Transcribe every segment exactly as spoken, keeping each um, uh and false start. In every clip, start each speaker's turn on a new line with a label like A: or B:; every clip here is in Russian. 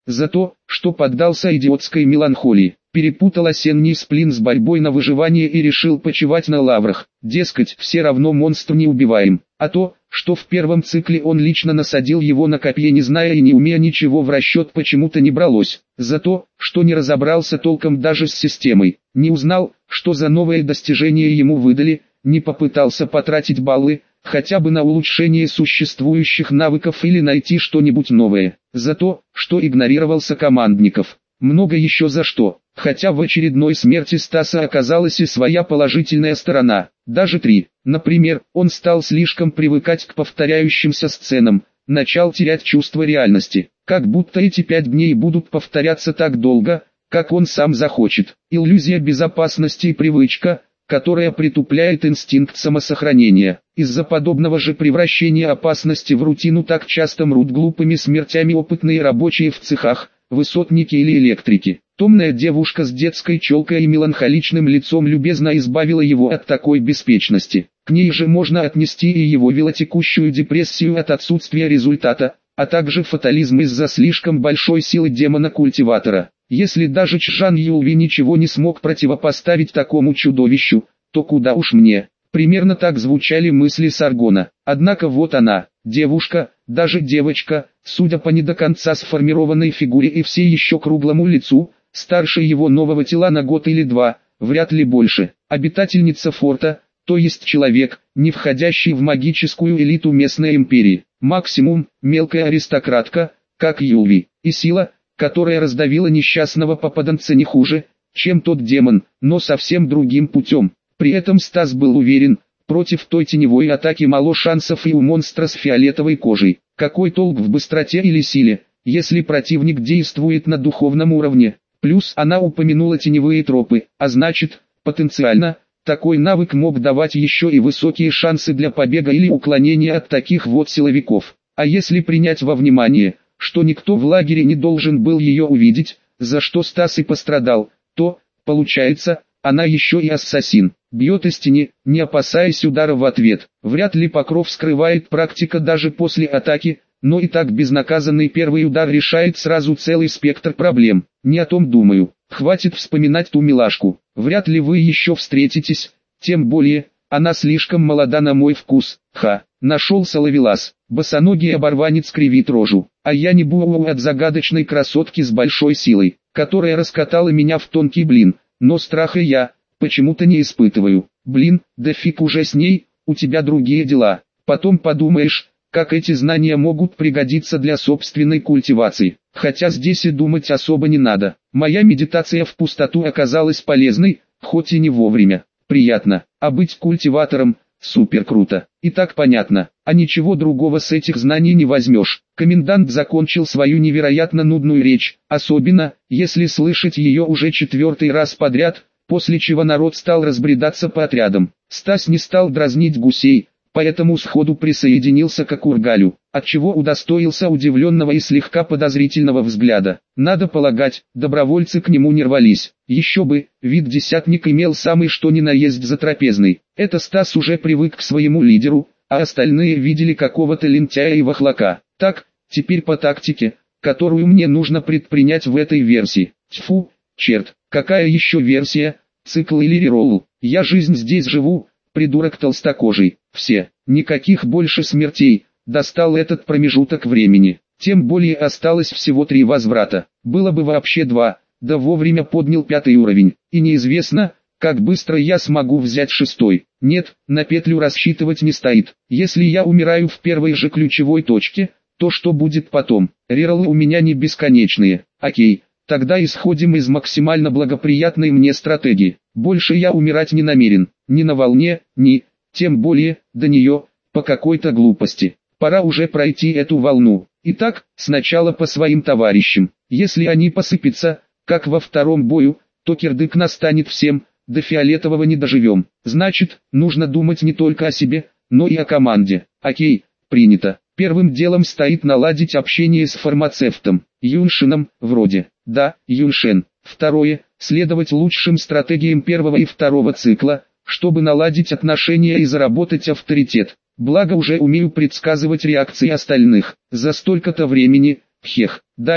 A: За то, что поддался идиотской меланхолии, перепутал осенний сплин с борьбой на выживание и решил почивать на лаврах. Дескать, все равно монстр не убиваем. А то, что в первом цикле он лично насадил его на копье, не зная и не умея ничего, в расчет почему-то не бралось. За то, что не разобрался толком даже с системой, не узнал, что за новые достижения ему выдали, не попытался потратить баллы, хотя бы на улучшение существующих навыков или найти что-нибудь новое. За то, что игнорировал сокомандников. Много еще за что. Хотя в очередной смерти Стаса оказалась и своя положительная сторона. Даже три. Например, он стал слишком привыкать к повторяющимся сценам, начал терять чувство реальности. Как будто эти пять дней будут повторяться так долго, как он сам захочет. Иллюзия безопасности и привычка, которая притупляет инстинкт самосохранения. Из-за подобного же превращения опасности в рутину так часто мрут глупыми смертями опытные рабочие в цехах, высотники или электрики. Томная девушка с детской челкой и меланхоличным лицом любезно избавила его от такой беспечности. К ней же можно отнести и его велотекущую депрессию от отсутствия результата, а также фатализм из-за слишком большой силы демона-культиватора. Если даже Чжан Юлви ничего не смог противопоставить такому чудовищу, то куда уж мне. Примерно так звучали мысли Саргона. Однако вот она, девушка, даже девочка, судя по не до конца сформированной фигуре и все еще круглому лицу, старше его нового тела на год или два, вряд ли больше. Обитательница форта, то есть человек, не входящий в магическую элиту местной империи. Максимум, мелкая аристократка, как Юлви. И сила, которая раздавила несчастного попаданца не хуже, чем тот демон, но совсем другим путем. При этом Стас был уверен, против той теневой атаки мало шансов и у монстра с фиолетовой кожей. Какой толк в быстроте или силе, если противник действует на духовном уровне? Плюс она упомянула теневые тропы, а значит, потенциально, такой навык мог давать еще и высокие шансы для побега или уклонения от таких вот силовиков. А если принять во внимание, что никто в лагере не должен был ее увидеть, за что Стас и пострадал, то, получается, она еще и ассасин. Бьет из тени, не опасаясь удара в ответ. Вряд ли покров скрывает практика даже после атаки, но и так безнаказанный первый удар решает сразу целый спектр проблем. Не о том думаю. Хватит вспоминать ту милашку. Вряд ли вы еще встретитесь, тем более, она слишком молода на мой вкус. Ха, нашелся ловелас. Босоногий оборванец кривит рожу. А я не буду от загадочной красотки с большой силой, которая раскатала меня в тонкий блин. Но страха я почему-то не испытываю. Блин, да фиг уже с ней, у тебя другие дела. Потом подумаешь, как эти знания могут пригодиться для собственной культивации. Хотя здесь и думать особо не надо. Моя медитация в пустоту оказалась полезной, хоть и не вовремя. Приятно. А быть культиватором – супер круто. И так понятно. А ничего другого с этих знаний не возьмешь. Комендант закончил свою невероятно нудную речь, особенно, если слышать ее уже четвертый раз подряд, после чего народ стал разбредаться по отрядам. Стас не стал дразнить гусей, поэтому сходу присоединился к Кургалю, отчего удостоился удивленного и слегка подозрительного взгляда. Надо полагать, добровольцы к нему не рвались. Еще бы, вид десятник имел самый что ни на есть затрапезный. Это Стас уже привык к своему лидеру, а остальные видели какого-то лентяя и вахлака. Так, теперь по тактике, которую мне нужно предпринять в этой версии. Тьфу, черт, какая еще версия, цикл или реролл? Я жизнь здесь живу, придурок толстокожий. Все, никаких больше смертей, достал этот промежуток времени. Тем более осталось всего три возврата. Было бы вообще два, да вовремя поднял пятый уровень. И неизвестно, как быстро я смогу взять шестой. Нет, на петлю рассчитывать не стоит. Если я умираю в первой же ключевой точке, то что будет потом? Рероллы у меня не бесконечные. Окей, тогда исходим из максимально благоприятной мне стратегии. Больше я умирать не намерен. Ни на волне, ни, тем более, до нее, по какой-то глупости. Пора уже пройти эту волну. Итак, сначала по своим товарищам. Если они посыпятся, как во втором бою, то кирдык настанет всем, до фиолетового не доживем. Значит, нужно думать не только о себе, но и о команде. Окей, принято. Первым делом стоит наладить общение с фармацевтом, Юншином, вроде. Да, Юншен. Второе, следовать лучшим стратегиям первого и второго цикла, чтобы наладить отношения и заработать авторитет. Благо уже умею предсказывать реакции остальных. За столько-то времени, хех. Далее,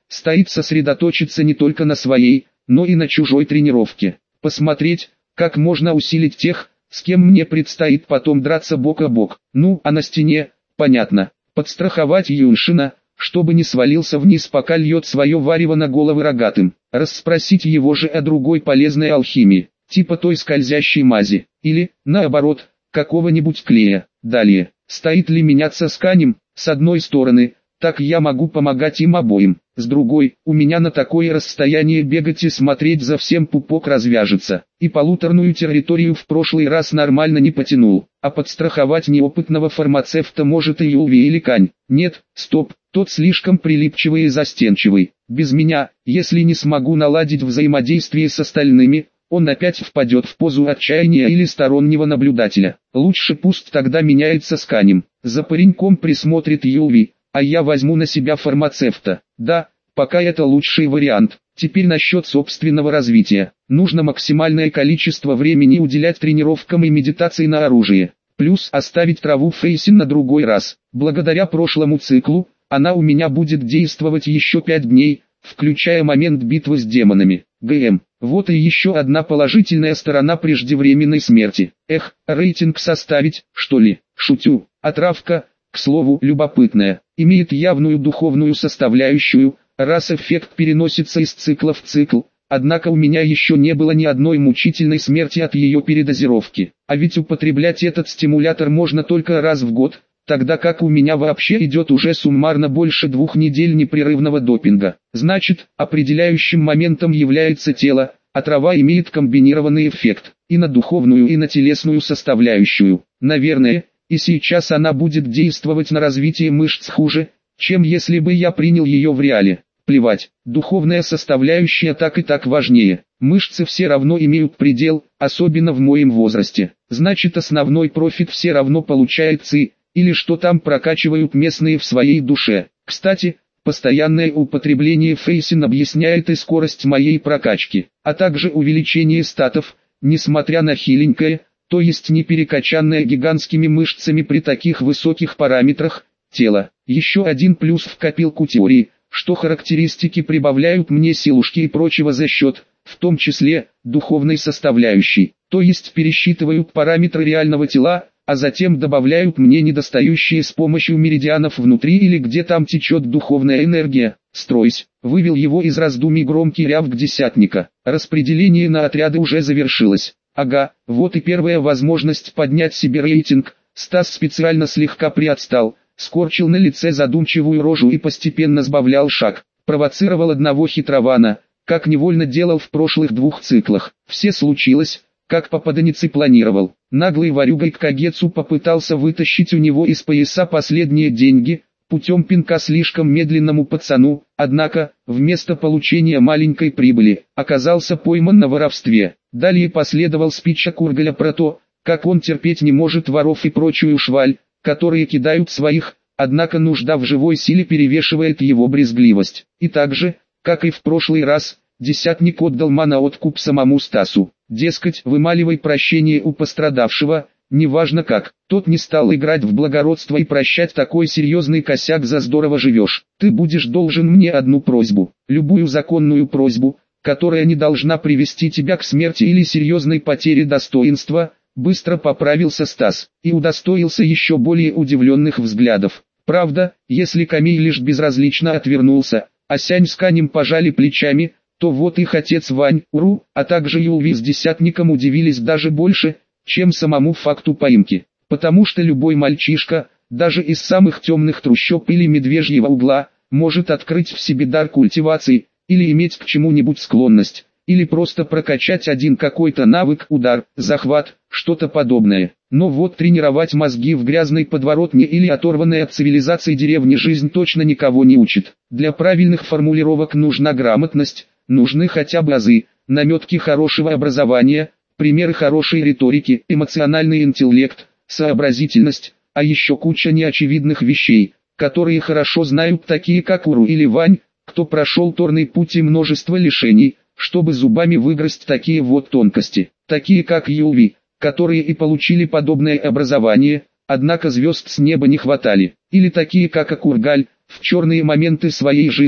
A: стоит сосредоточиться не только на своей, но и на чужой тренировке. Посмотреть, как можно усилить тех, с кем мне предстоит потом драться бок о бок. Ну, а на стене, понятно, подстраховать Юншина, чтобы не свалился вниз, пока льет свое варево на головы рогатым. Расспросить его же о другой полезной алхимии, типа той скользящей мази, или, наоборот, какого-нибудь клея. Далее, стоит ли меняться с Канем? С одной стороны, так я могу помогать им обоим, с другой, у меня на такое расстояние бегать и смотреть за всем пупок развяжется, и полуторную территорию в прошлый раз нормально не потянул, а подстраховать неопытного фармацевта может и Юлви или Кань. Нет, стоп, тот слишком прилипчивый и застенчивый, без меня, если не смогу наладить взаимодействие с остальными, он опять впадет в позу отчаяния или стороннего наблюдателя. Лучше пусть тогда меняется с Канем, за пареньком присмотрит Юлви, а я возьму на себя фармацевта. Да, пока это лучший вариант. Теперь насчет собственного развития. Нужно максимальное количество времени уделять тренировкам и медитации на оружие. Плюс оставить траву Фейсин на другой раз. Благодаря прошлому циклу, она у меня будет действовать еще пять дней, включая момент битвы с демонами. ГМ. Вот и еще одна положительная сторона преждевременной смерти. Эх, рейтинг составить, что ли? Шутю. А травка, к слову, любопытная, имеет явную духовную составляющую, раз эффект переносится из цикла в цикл, однако у меня еще не было ни одной мучительной смерти от ее передозировки. А ведь употреблять этот стимулятор можно только раз в год, тогда как у меня вообще идет уже суммарно больше двух недель непрерывного допинга. Значит, определяющим моментом является тело, а трава имеет комбинированный эффект, и на духовную, и на телесную составляющую. Наверное, и сейчас она будет действовать на развитие мышц хуже, чем если бы я принял ее в реале. Плевать, духовная составляющая так и так важнее. Мышцы все равно имеют предел, особенно в моем возрасте. Значит, основной профит все равно получает ЦИ, или что там прокачивают местные в своей душе. Кстати, постоянное употребление Фейсин объясняет и скорость моей прокачки, а также увеличение статов, несмотря на хиленькое, то есть не перекачанное гигантскими мышцами при таких высоких параметрах, тело. Еще один плюс в копилку теории, что характеристики прибавляют мне силушки и прочего за счет, в том числе, духовной составляющей, то есть пересчитывают параметры реального тела, а затем добавляют мне недостающие с помощью меридианов внутри или где там течет духовная энергия. Стройсь, вывел его из раздумий громкий рявк десятника. Распределение на отряды уже завершилось. Ага, вот и первая возможность поднять себе рейтинг. Стас специально слегка приотстал, скорчил на лице задумчивую рожу и постепенно сбавлял шаг. Провоцировал одного хитрована, как невольно делал в прошлых двух циклах. Все случилось, как попаданец и планировал. Наглый ворюгой Кагецу попытался вытащить у него из пояса последние деньги, путем пинка слишком медленному пацану, однако, вместо получения маленькой прибыли, оказался пойман на воровстве. Далее последовал спич Кургаля про то, как он терпеть не может воров и прочую шваль, которые кидают своих, однако нужда в живой силе перевешивает его брезгливость. И также, как и в прошлый раз, десятник отдал на откуп самому Стасу. Дескать, вымаливай прощение у пострадавшего, неважно как. Тот не стал играть в благородство и прощать такой серьезный косяк за здорово живешь. Ты будешь должен мне одну просьбу, любую законную просьбу, которая не должна привести тебя к смерти или серьезной потере достоинства. Быстро поправился Стас и удостоился еще более удивленных взглядов. Правда, если Камиль лишь безразлично отвернулся, а Сянь с Канем пожали плечами, то вот их отец Вань, Уру, а также Юлви с десятником удивились даже больше, чем самому факту поимки. Потому что любой мальчишка, даже из самых темных трущоб или медвежьего угла, может открыть в себе дар культивации, или иметь к чему-нибудь склонность, или просто прокачать один какой-то навык, удар, захват, что-то подобное. Но вот тренировать мозги в грязной подворотне или оторванной от цивилизации деревни жизнь точно никого не учит. Для правильных формулировок нужна грамотность, нужны хотя бы азы, наметки хорошего образования, примеры хорошей риторики, эмоциональный интеллект, сообразительность, а еще куча неочевидных вещей, которые хорошо знают такие как Уру или Вань, кто прошел торный путь и множество лишений, чтобы зубами выгрызть такие вот тонкости, такие как Юлви, которые и получили подобное образование, однако звезд с неба не хватали, или такие как Акургаль, в черные моменты своей жизни,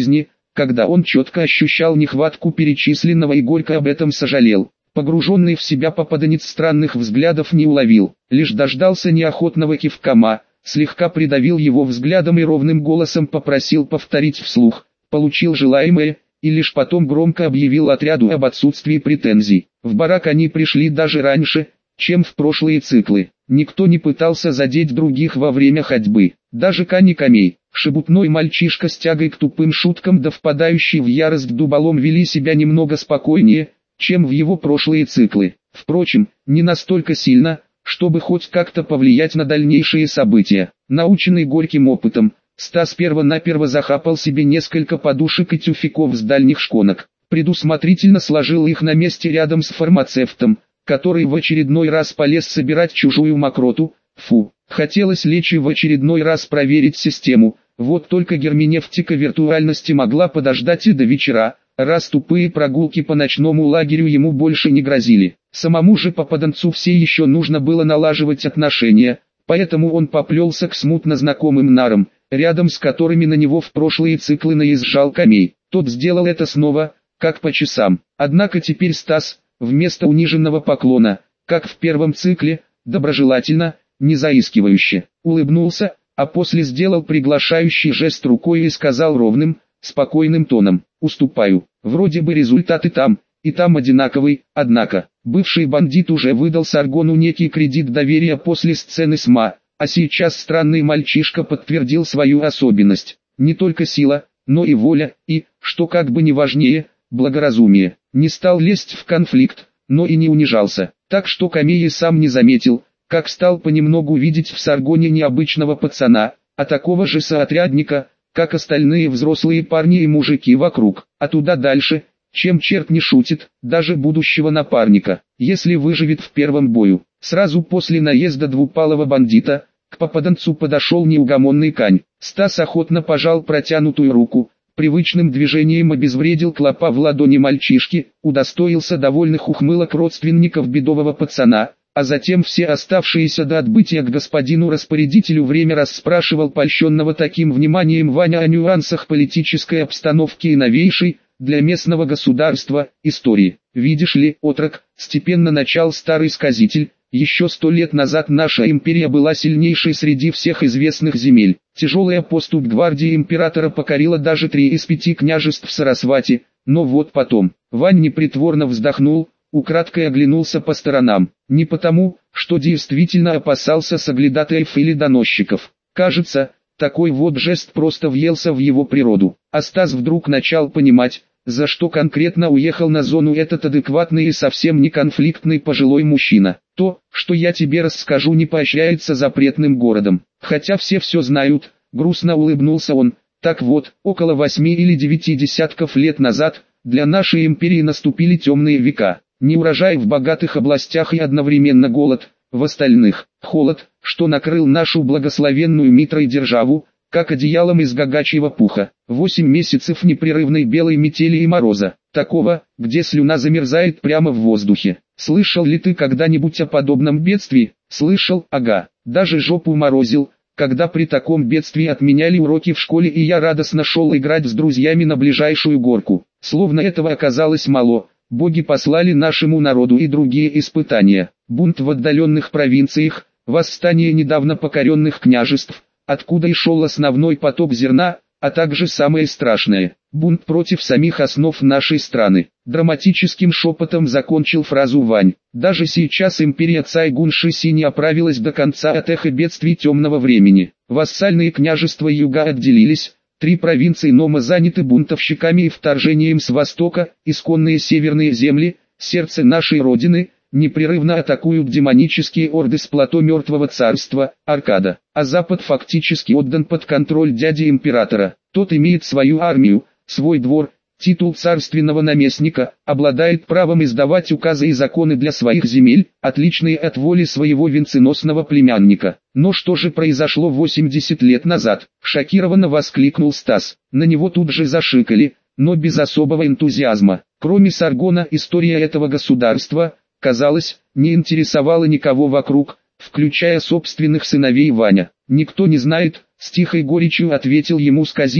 A: Когда он четко ощущал нехватку перечисленного и горько об этом сожалел. Погруженный в себя попаданец странных взглядов не уловил, лишь дождался неохотного кивка Ма, слегка придавил его взглядом и ровным голосом попросил повторить вслух, получил желаемое, и лишь потом громко объявил отряду об отсутствии претензий. В барак они пришли даже раньше, чем в прошлые циклы. Никто не пытался задеть других во время ходьбы. Даже Кани Камей, шебутной мальчишка с тягой к тупым шуткам да впадающий в ярость дуболом, вели себя немного спокойнее, чем в его прошлые циклы. Впрочем, не настолько сильно, чтобы хоть как-то повлиять на дальнейшие события. Наученный горьким опытом, Стас перво-наперво захапал себе несколько подушек и тюфяков с дальних шконок. Предусмотрительно сложил их на месте рядом с фармацевтом, который в очередной раз полез собирать чужую мокроту. Фу, хотелось лечь и в очередной раз проверить систему, вот только герменевтика виртуальности могла подождать и до вечера, раз тупые прогулки по ночному лагерю ему больше не грозили. Самому же попаданцу все еще нужно было налаживать отношения, поэтому он поплелся к смутно знакомым нарам, рядом с которыми на него в прошлые циклы наезжал Камей. Тот сделал это снова, как по часам. Однако теперь Стас, вместо униженного поклона, как в первом цикле, доброжелательно, не заискивающе, улыбнулся, а после сделал приглашающий жест рукой и сказал ровным, спокойным тоном: «Уступаю, вроде бы результаты там, и там одинаковый, однако». Бывший бандит уже выдал Саргону некий кредит доверия после сцены с Ма, а сейчас странный мальчишка подтвердил свою особенность. Не только сила, но и воля, и, что как бы не важнее, благоразумие. Не стал лезть в конфликт, но и не унижался. Так что Камей и сам не заметил, как стал понемногу видеть в Саргоне необычного пацана, а такого же соотрядника, как остальные взрослые парни и мужики вокруг. А туда дальше, чем черт не шутит, даже будущего напарника, если выживет в первом бою. Сразу после наезда двупалого бандита, к попаданцу подошел неугомонный Кань. Стас охотно пожал протянутую руку, привычным движением обезвредил клопа в ладони мальчишки, удостоился довольных ухмылок родственников бедового пацана, а затем все оставшиеся до отбытия к господину-распорядителю время расспрашивал польщенного таким вниманием Ваня о нюансах политической обстановки и новейшей, для местного государства, истории. «Видишь ли, отрок», — степенно начал старый сказитель, — «еще сто лет назад наша империя была сильнейшей среди всех известных земель. Тяжелая поступь гвардии императора покорила даже три из пяти княжеств Сарасвати, но вот потом». Вань непритворно вздохнул, украдкой оглянулся по сторонам. Не потому, что действительно опасался соглядатаев или доносчиков. Кажется, такой вот жест просто въелся в его природу. А Стас вдруг начал понимать, за что конкретно уехал на зону этот адекватный и совсем не конфликтный пожилой мужчина. То, что я тебе расскажу, не поощряется запретным городом. Хотя все все знают, грустно улыбнулся он. Так вот, около восьми или девяти десятков лет назад, для нашей империи наступили темные века. Неурожай в богатых областях и одновременно голод в остальных. Холод, что накрыл нашу благословенную Митрой державу, как одеялом из гагачьего пуха. Восемь месяцев непрерывной белой метели и мороза. Такого, где слюна замерзает прямо в воздухе. Слышал ли ты когда-нибудь о подобном бедствии? Слышал, ага. Даже жопу морозил, когда при таком бедствии отменяли уроки в школе и я радостно шел играть с друзьями на ближайшую горку. Словно этого оказалось мало, боги послали нашему народу и другие испытания. Бунт в отдаленных провинциях, восстание недавно покоренных княжеств, откуда и шел основной поток зерна, а также самое страшное – бунт против самих основ нашей страны. Драматическим шепотом закончил фразу Вань. Даже сейчас империя Цайгун Шиси не оправилась до конца от эха бедствий темного времени. Вассальные княжества юга отделились, три провинции Нома заняты бунтовщиками и вторжением с востока, исконные северные земли, сердце нашей родины – непрерывно атакуют демонические орды с плато Мертвого Царства, Аркада, а Запад фактически отдан под контроль дяди императора. Тот имеет свою армию, свой двор, титул царственного наместника, обладает правом издавать указы и законы для своих земель, отличные от воли своего венценосного племянника. Но что же произошло восемьдесят лет назад? Шокированно воскликнул Стас. На него тут же зашикали, но без особого энтузиазма. Кроме Саргона, история этого государства, казалось, не интересовало никого вокруг, включая собственных сыновей Ваня. «Никто не знает», — с тихой горечью ответил ему сказитель,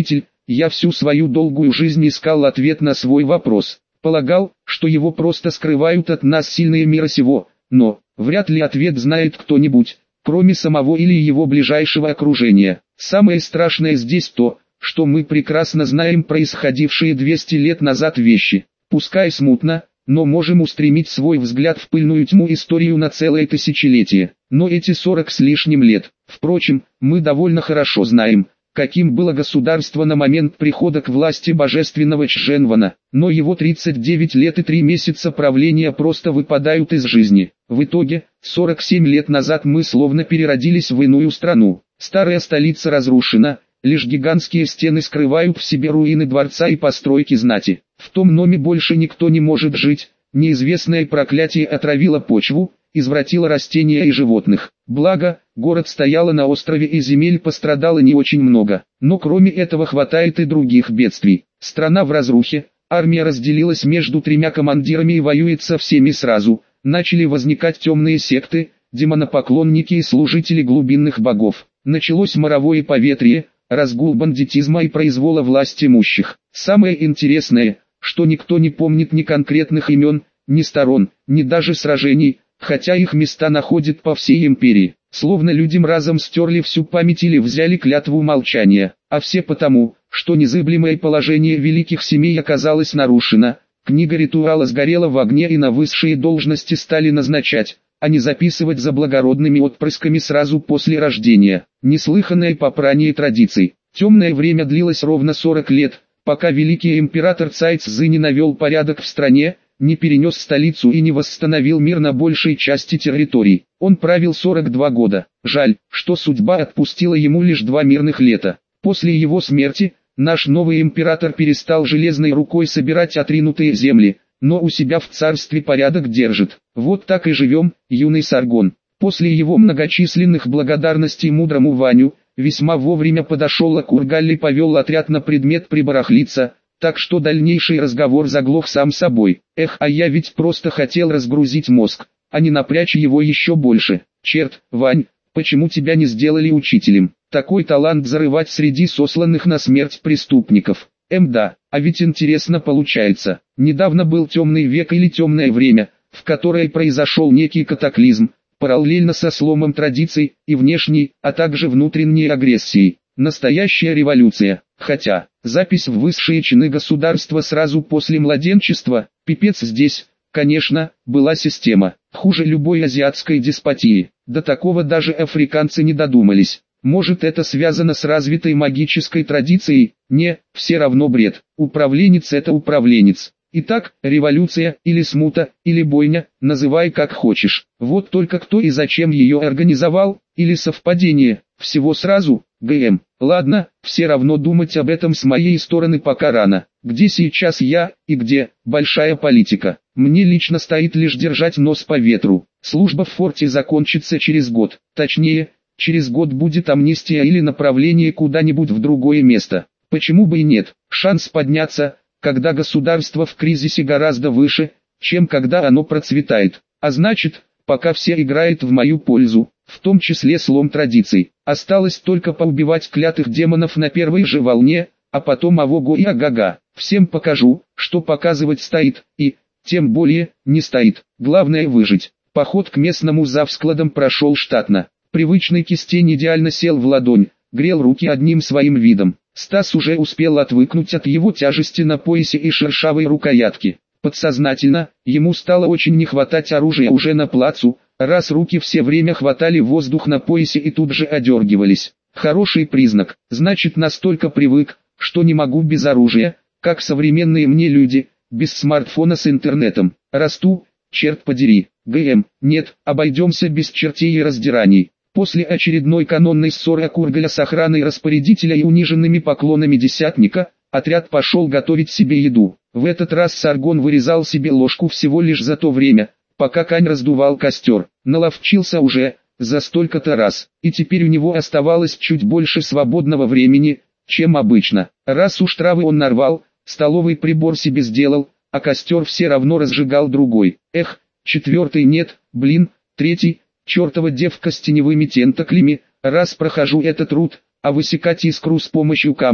A: Я всю свою долгую жизнь искал ответ на свой вопрос. Полагал, что его просто скрывают от нас сильные мира сего, но вряд ли ответ знает кто-нибудь, кроме самого или его ближайшего окружения. Самое страшное здесь то, что мы прекрасно знаем происходившие двести лет назад вещи. Пускай смутно, но можем устремить свой взгляд в пыльную тьму историю на целое тысячелетие. Но эти сорок с лишним лет, впрочем, мы довольно хорошо знаем, каким было государство на момент прихода к власти божественного Чжэнвана, но его тридцать девять лет и три месяца правления просто выпадают из жизни. В итоге, сорок семь лет назад мы словно переродились в иную страну. Старая столица разрушена, лишь гигантские стены скрывают в себе руины дворца и постройки знати. В том доме больше никто не может жить, неизвестное проклятие отравило почву, извратило растения и животных. Благо, город стоял на острове и земель пострадало не очень много, но кроме этого хватает и других бедствий. Страна в разрухе, армия разделилась между тремя командирами и воюет со всеми сразу, начали возникать темные секты, демонопоклонники и служители глубинных богов. Началось моровое поветрие, разгул бандитизма и произвола власть имущих. Самое интересное, что никто не помнит ни конкретных имен, ни сторон, ни даже сражений, хотя их места находят по всей империи. Словно людям разом стерли всю память или взяли клятву молчания, а все потому, что незыблемое положение великих семей оказалось нарушено. Книга ритуала сгорела в огне и на высшие должности стали назначать, а не записывать за благородными отпрысками сразу после рождения. Неслыханное попрание традиций. Темное время длилось ровно сорок лет, пока великий император Цай Цзы не навел порядок в стране, не перенес столицу и не восстановил мир на большей части территорий. Он правил сорок два года. Жаль, что судьба отпустила ему лишь два мирных лета. После его смерти, наш новый император перестал железной рукой собирать отринутые земли, но у себя в царстве порядок держит. Вот так и живем, юный Саргон. После его многочисленных благодарностей мудрому Ваню, весьма вовремя подошел Акургалли и повел отряд на предмет прибарахлиться, так что дальнейший разговор заглох сам собой. Эх, а я ведь просто хотел разгрузить мозг, а не напрячь его еще больше. Черт, Вань, почему тебя не сделали учителем? Такой талант зарывать среди сосланных на смерть преступников. Эм да, а ведь интересно получается. Недавно был темный век или темное время, в которое произошел некий катаклизм, параллельно со сломом традиций и внешней, а также внутренней агрессией. Настоящая революция. Хотя, запись в высшие чины государства сразу после младенчества, пипец здесь, конечно, была система, хуже любой азиатской деспотии. До такого даже африканцы не додумались. Может, это связано с развитой магической традицией? Не, все равно бред. Управленец это управленец. Итак, революция, или смута, или бойня, называй как хочешь. Вот только кто и зачем ее организовал, или совпадение, всего сразу, ГМ. Ладно, все равно думать об этом с моей стороны пока рано. Где сейчас я, и где, большая политика. Мне лично стоит лишь держать нос по ветру. Служба в форте закончится через год, точнее, через год будет амнистия или направление куда-нибудь в другое место. Почему бы и нет? Шанс подняться, когда государство в кризисе, гораздо выше, чем когда оно процветает. А значит, пока все играет в мою пользу, в том числе слом традиций. Осталось только поубивать клятых демонов на первой же волне, а потом авого и агага. Всем покажу, что показывать стоит, и, тем более, не стоит. Главное выжить. Поход к местному завскладам прошел штатно. Привычный кистень идеально сел в ладонь, грел руки одним своим видом. Стас уже успел отвыкнуть от его тяжести на поясе и шершавой рукоятки. Подсознательно, ему стало очень не хватать оружия уже на плацу, раз руки все время хватали воздух на поясе и тут же одергивались. Хороший признак, значит настолько привык, что не могу без оружия, как современные мне люди, без смартфона с интернетом. Расту, черт подери. ГМ, нет, обойдемся без чертей и раздираний. После очередной канонной ссоры Акургаля с охраной распорядителя и униженными поклонами десятника, отряд пошел готовить себе еду. В этот раз Саргон вырезал себе ложку всего лишь за то время, пока Кань раздувал костер. Наловчился уже, за столько-то раз, и теперь у него оставалось чуть больше свободного времени, чем обычно. Раз уж травы он нарвал, столовый прибор себе сделал, а костер все равно разжигал другой. Эх, четвертый нет, блин, третий. Чертова девка с теневыми тентаклями, раз прохожу этот труд, а высекать искру с помощью камня,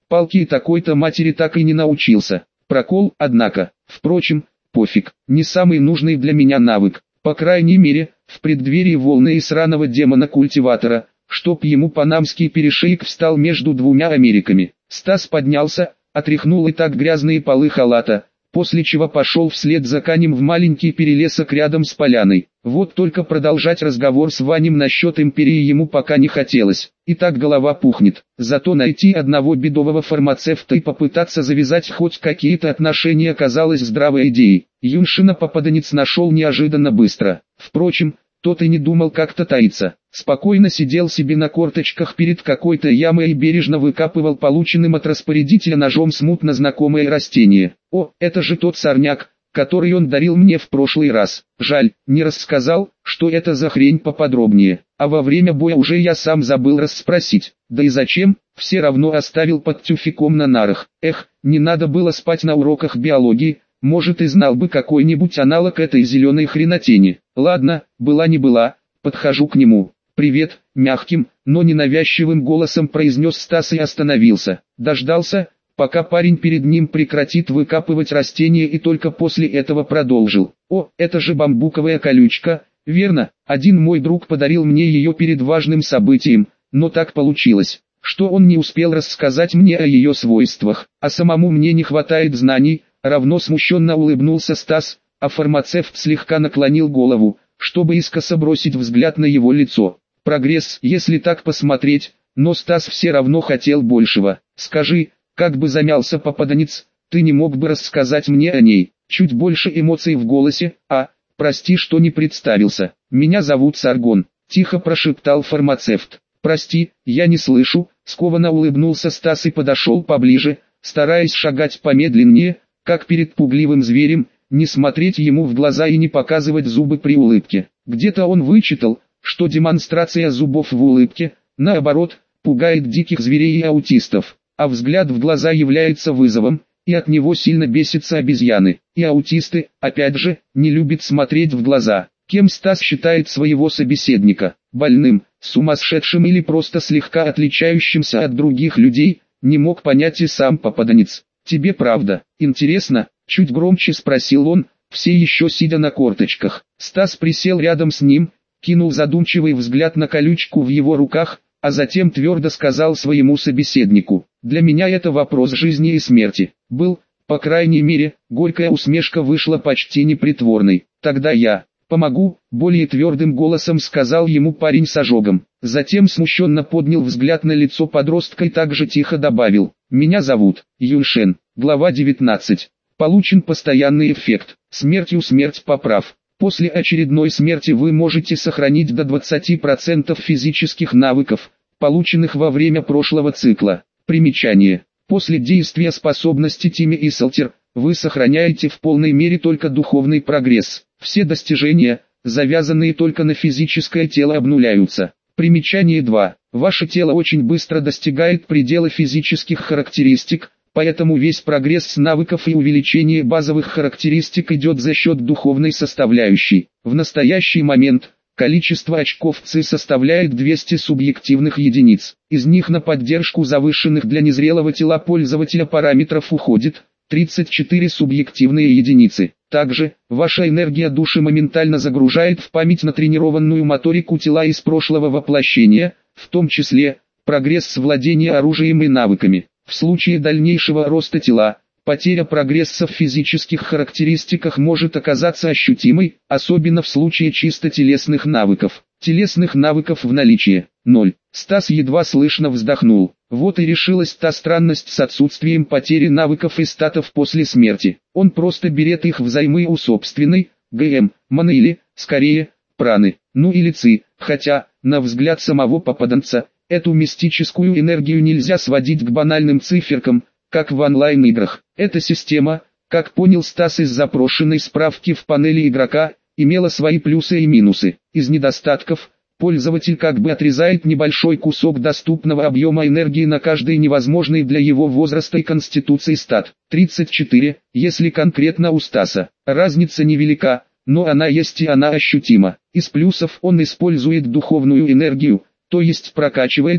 A: Палки и такой-то матери так и не научился. Прокол, однако. Впрочем, пофиг, не самый нужный для меня навык. По крайней мере, в преддверии волны и сраного демона-культиватора, чтоб ему панамский перешейк встал между двумя Америками. Стас поднялся, отряхнул и так грязные полы халата, после чего пошел вслед за Канем в маленький перелесок рядом с поляной. Вот только продолжать разговор с Ванем насчет империи ему пока не хотелось, и так голова пухнет. Зато найти одного бедового фармацевта и попытаться завязать хоть какие-то отношения казалось здравой идеей. Юншина попаданец нашел неожиданно быстро. Впрочем, тот и не думал как-то таиться. Спокойно сидел себе на корточках перед какой-то ямой и бережно выкапывал полученным от распорядителя ножом смутно знакомое растение. О, это же тот сорняк, который он дарил мне в прошлый раз. Жаль, не рассказал, что это за хрень поподробнее. А во время боя уже я сам забыл расспросить. Да и зачем, все равно оставил под тюфяком на нарах. Эх, не надо было спать на уроках биологии. Может, и знал бы какой-нибудь аналог этой зеленой хренотени. Ладно, была не была, подхожу к нему. «Привет», мягким, но ненавязчивым голосом произнес Стас и остановился. Дождался, пока парень перед ним прекратит выкапывать растение, и только после этого продолжил. «О, это же бамбуковая колючка, верно? Один мой друг подарил мне ее перед важным событием, но так получилось, что он не успел рассказать мне о ее свойствах, а самому мне не хватает знаний». Равно смущенно улыбнулся Стас, а фармацевт слегка наклонил голову, чтобы искоса бросить взгляд на его лицо. Прогресс, если так посмотреть, но Стас все равно хотел большего. «Скажи, как бы замялся попаданец, ты не мог бы рассказать мне о ней?» Чуть больше эмоций в голосе. «А, прости, что не представился. Меня зовут Саргон», — тихо прошептал фармацевт. «Прости, я не слышу», — скованно улыбнулся Стас и подошел поближе, стараясь шагать помедленнее, как перед пугливым зверем, не смотреть ему в глаза и не показывать зубы при улыбке. Где-то он вычитал, что демонстрация зубов в улыбке, наоборот, пугает диких зверей и аутистов, а взгляд в глаза является вызовом, и от него сильно бесятся обезьяны. И аутисты, опять же, не любят смотреть в глаза. Кем Стас считает своего собеседника? Больным, сумасшедшим или просто слегка отличающимся от других людей, не мог понять и сам попаданец. «Тебе правда интересно?» — чуть громче спросил он, все еще сидя на корточках. Стас присел рядом с ним, кинул задумчивый взгляд на колючку в его руках, а затем твердо сказал своему собеседнику: «Для меня это вопрос жизни и смерти. Был, по крайней мере», горькая усмешка вышла почти непритворной. «Тогда я помогу», — более твердым голосом сказал ему парень с ожогом. Затем смущенно поднял взгляд на лицо подростка и также тихо добавил: «Меня зовут Юншен». Глава девятнадцать. Получен постоянный эффект. Смертью смерть поправ. После очередной смерти вы можете сохранить до двадцати процентов физических навыков, полученных во время прошлого цикла. Примечание. После действия способности Тими и Салтер, вы сохраняете в полной мере только духовный прогресс. Все достижения, завязанные только на физическое тело, обнуляются. Примечание два. Ваше тело очень быстро достигает предела физических характеристик, поэтому весь прогресс навыков и увеличение базовых характеристик идет за счет духовной составляющей. В настоящий момент, количество очков ЦИ составляет двести субъективных единиц. Из них на поддержку завышенных для незрелого тела пользователя параметров уходит тридцать четыре субъективные единицы. Также, ваша энергия души моментально загружает в память натренированную моторику тела из прошлого воплощения, в том числе, прогресс владения оружием и навыками. В случае дальнейшего роста тела, потеря прогресса в физических характеристиках может оказаться ощутимой, особенно в случае чисто телесных навыков. Телесных навыков в наличии – ноль. Стас едва слышно вздохнул. Вот и решилась та странность с отсутствием потери навыков и статов после смерти. Он просто берет их взаймы у собственной, ГМ, маны или, скорее, праны, ну или ци, хотя, на взгляд самого попаданца, эту мистическую энергию нельзя сводить к банальным циферкам, как в онлайн-играх. Эта система, как понял Стас из запрошенной справки в панели игрока, имела свои плюсы и минусы. Из недостатков, пользователь как бы отрезает небольшой кусок доступного объема энергии на каждый невозможный для его возраста и конституции стат. тридцать четыре, если конкретно у Стаса. Разница невелика, но она есть и она ощутима. Из плюсов он использует духовную энергию, то есть прокачивается,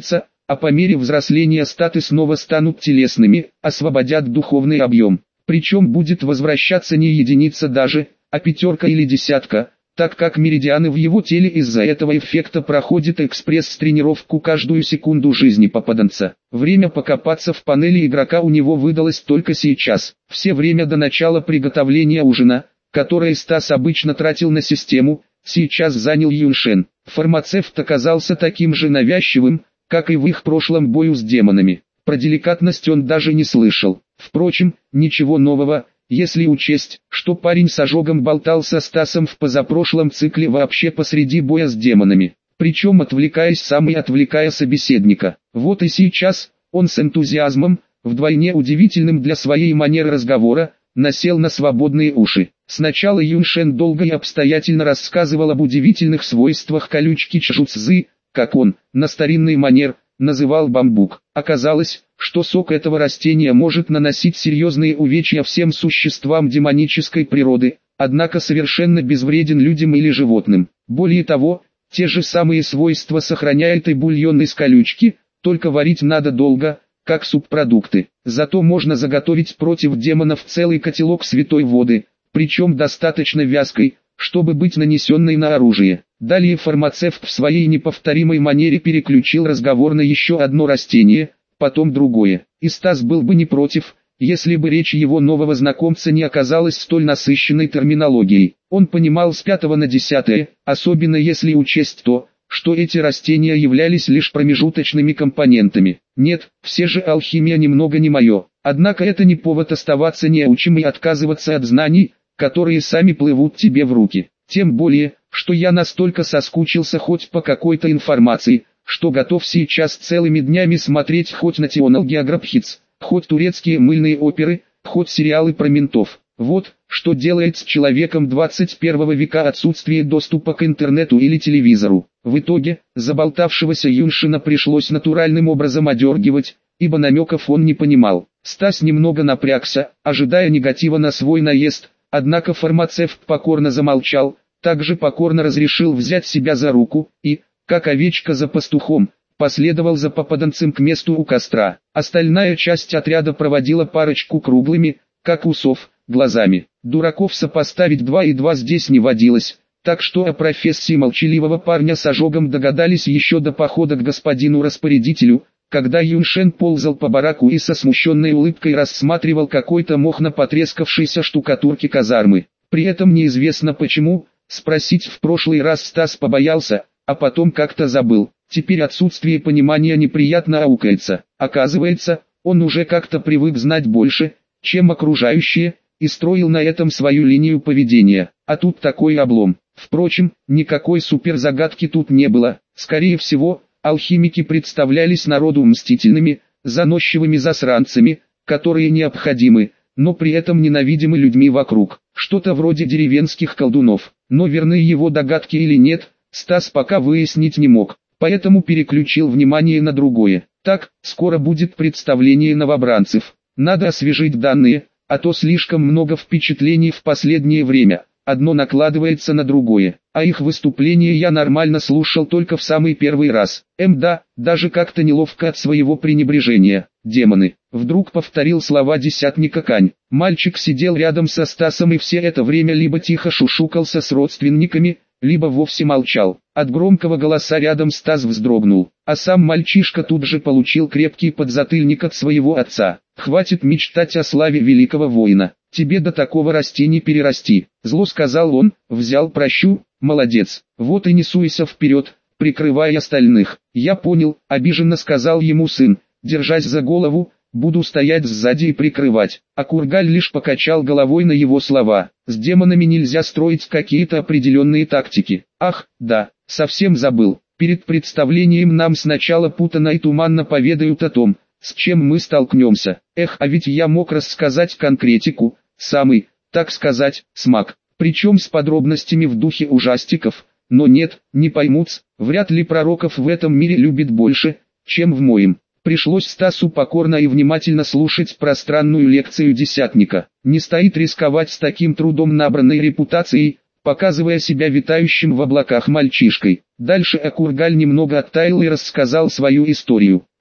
A: а по мере взросления статы снова станут телесными, освободят духовный объем. Причем будет возвращаться не единица даже, а пятерка или десятка, так как меридианы в его теле из-за этого эффекта проходят экспресс-тренировку каждую секунду жизни попаданца. Время покопаться в панели игрока у него выдалось только сейчас. Все время до начала приготовления ужина, которое Стас обычно тратил на систему, сейчас занял Юншен. Фармацевт оказался таким же навязчивым, как и в их прошлом бою с демонами. Про деликатность он даже не слышал. Впрочем, ничего нового, если учесть, что парень с ожогом болтал со Стасом в позапрошлом цикле вообще посреди боя с демонами, причем отвлекаясь сам и отвлекая собеседника. Вот и сейчас, он с энтузиазмом, вдвойне удивительным для своей манеры разговора, насел на свободные уши. Сначала Юншен долго и обстоятельно рассказывал об удивительных свойствах колючки чжуцзы, как он, на старинный манер, называл бамбук. Оказалось, что сок этого растения может наносить серьезные увечья всем существам демонической природы, однако совершенно безвреден людям или животным. Более того, те же самые свойства сохраняет и бульон из колючки, только варить надо долго, как субпродукты. Зато можно заготовить против демонов целый котелок святой воды, причем достаточно вязкой, чтобы быть нанесенной на оружие. Далее фармацевт в своей неповторимой манере переключил разговор на еще одно растение, потом другое. И Стас был бы не против, если бы речь его нового знакомца не оказалась столь насыщенной терминологией. Он понимал с пятого на десятое, особенно если учесть то, что эти растения являлись лишь промежуточными компонентами. Нет, все же алхимия немного не мое. Однако это не повод оставаться неучим и отказываться от знаний, которые сами плывут тебе в руки. Тем более, что я настолько соскучился хоть по какой-то информации, что готов сейчас целыми днями смотреть хоть National Geographic, хоть турецкие мыльные оперы, хоть сериалы про ментов. Вот, что делает с человеком двадцать первого века отсутствие доступа к интернету или телевизору. В итоге, заболтавшегося Юншена пришлось натуральным образом одергивать, ибо намеков он не понимал. Стас немного напрягся, ожидая негатива на свой наезд, однако фармацевт покорно замолчал, также покорно разрешил взять себя за руку и, как овечка за пастухом, последовал за попаданцем к месту у костра. Остальная часть отряда проводила парочку круглыми, как у сов, глазами. Дураков сопоставить два и два здесь не водилось, так что о профессии молчаливого парня с ожогом догадались еще до похода к господину-распорядителю, когда Юншен ползал по бараку и со смущенной улыбкой рассматривал какой-то мох на потрескавшейся штукатурке казармы. При этом неизвестно почему, спросить в прошлый раз Стас побоялся, а потом как-то забыл. Теперь отсутствие понимания неприятно аукается. Оказывается, он уже как-то привык знать больше, чем окружающие, и строил на этом свою линию поведения. А тут такой облом. Впрочем, никакой суперзагадки тут не было. Скорее всего, алхимики представлялись народу мстительными, заносчивыми засранцами, которые необходимы, но при этом ненавидимы людьми вокруг. Что-то вроде деревенских колдунов. Но верны его догадки или нет, Стас пока выяснить не мог. Поэтому переключил внимание на другое. Так, скоро будет представление новобранцев. Надо освежить данные, а то слишком много впечатлений в последнее время. Одно накладывается на другое, а их выступление я нормально слушал только в самый первый раз. Эм да, даже как-то неловко от своего пренебрежения. Демоны. Вдруг повторил слова десятника Кань. Мальчик сидел рядом со Стасом и все это время либо тихо шушукался с родственниками, либо вовсе молчал. От громкого голоса рядом Стас вздрогнул, а сам мальчишка тут же получил крепкий подзатыльник от своего отца. «Хватит мечтать о славе великого воина, тебе до такого расти не перерасти», зло сказал он, взял прощу, молодец, вот и не суйся вперед, прикрывай остальных. «Я понял», обиженно сказал ему сын, держась за голову, «буду стоять сзади и прикрывать». А Кургаль лишь покачал головой на его слова. С демонами нельзя строить какие-то определенные тактики. Ах, да, совсем забыл. Перед представлением нам сначала путанно и туманно поведают о том, с чем мы столкнемся. Эх, а ведь я мог рассказать конкретику, самый, так сказать, смак. Причем с подробностями в духе ужастиков. Но нет, не поймут, вряд ли пророков в этом мире любит больше, чем в моем. Пришлось Стасу покорно и внимательно слушать пространную лекцию десятника. Не стоит рисковать с таким трудом набранной репутацией, показывая себя витающим в облаках мальчишкой. Дальше Акургаль немного оттаял и рассказал свою историю.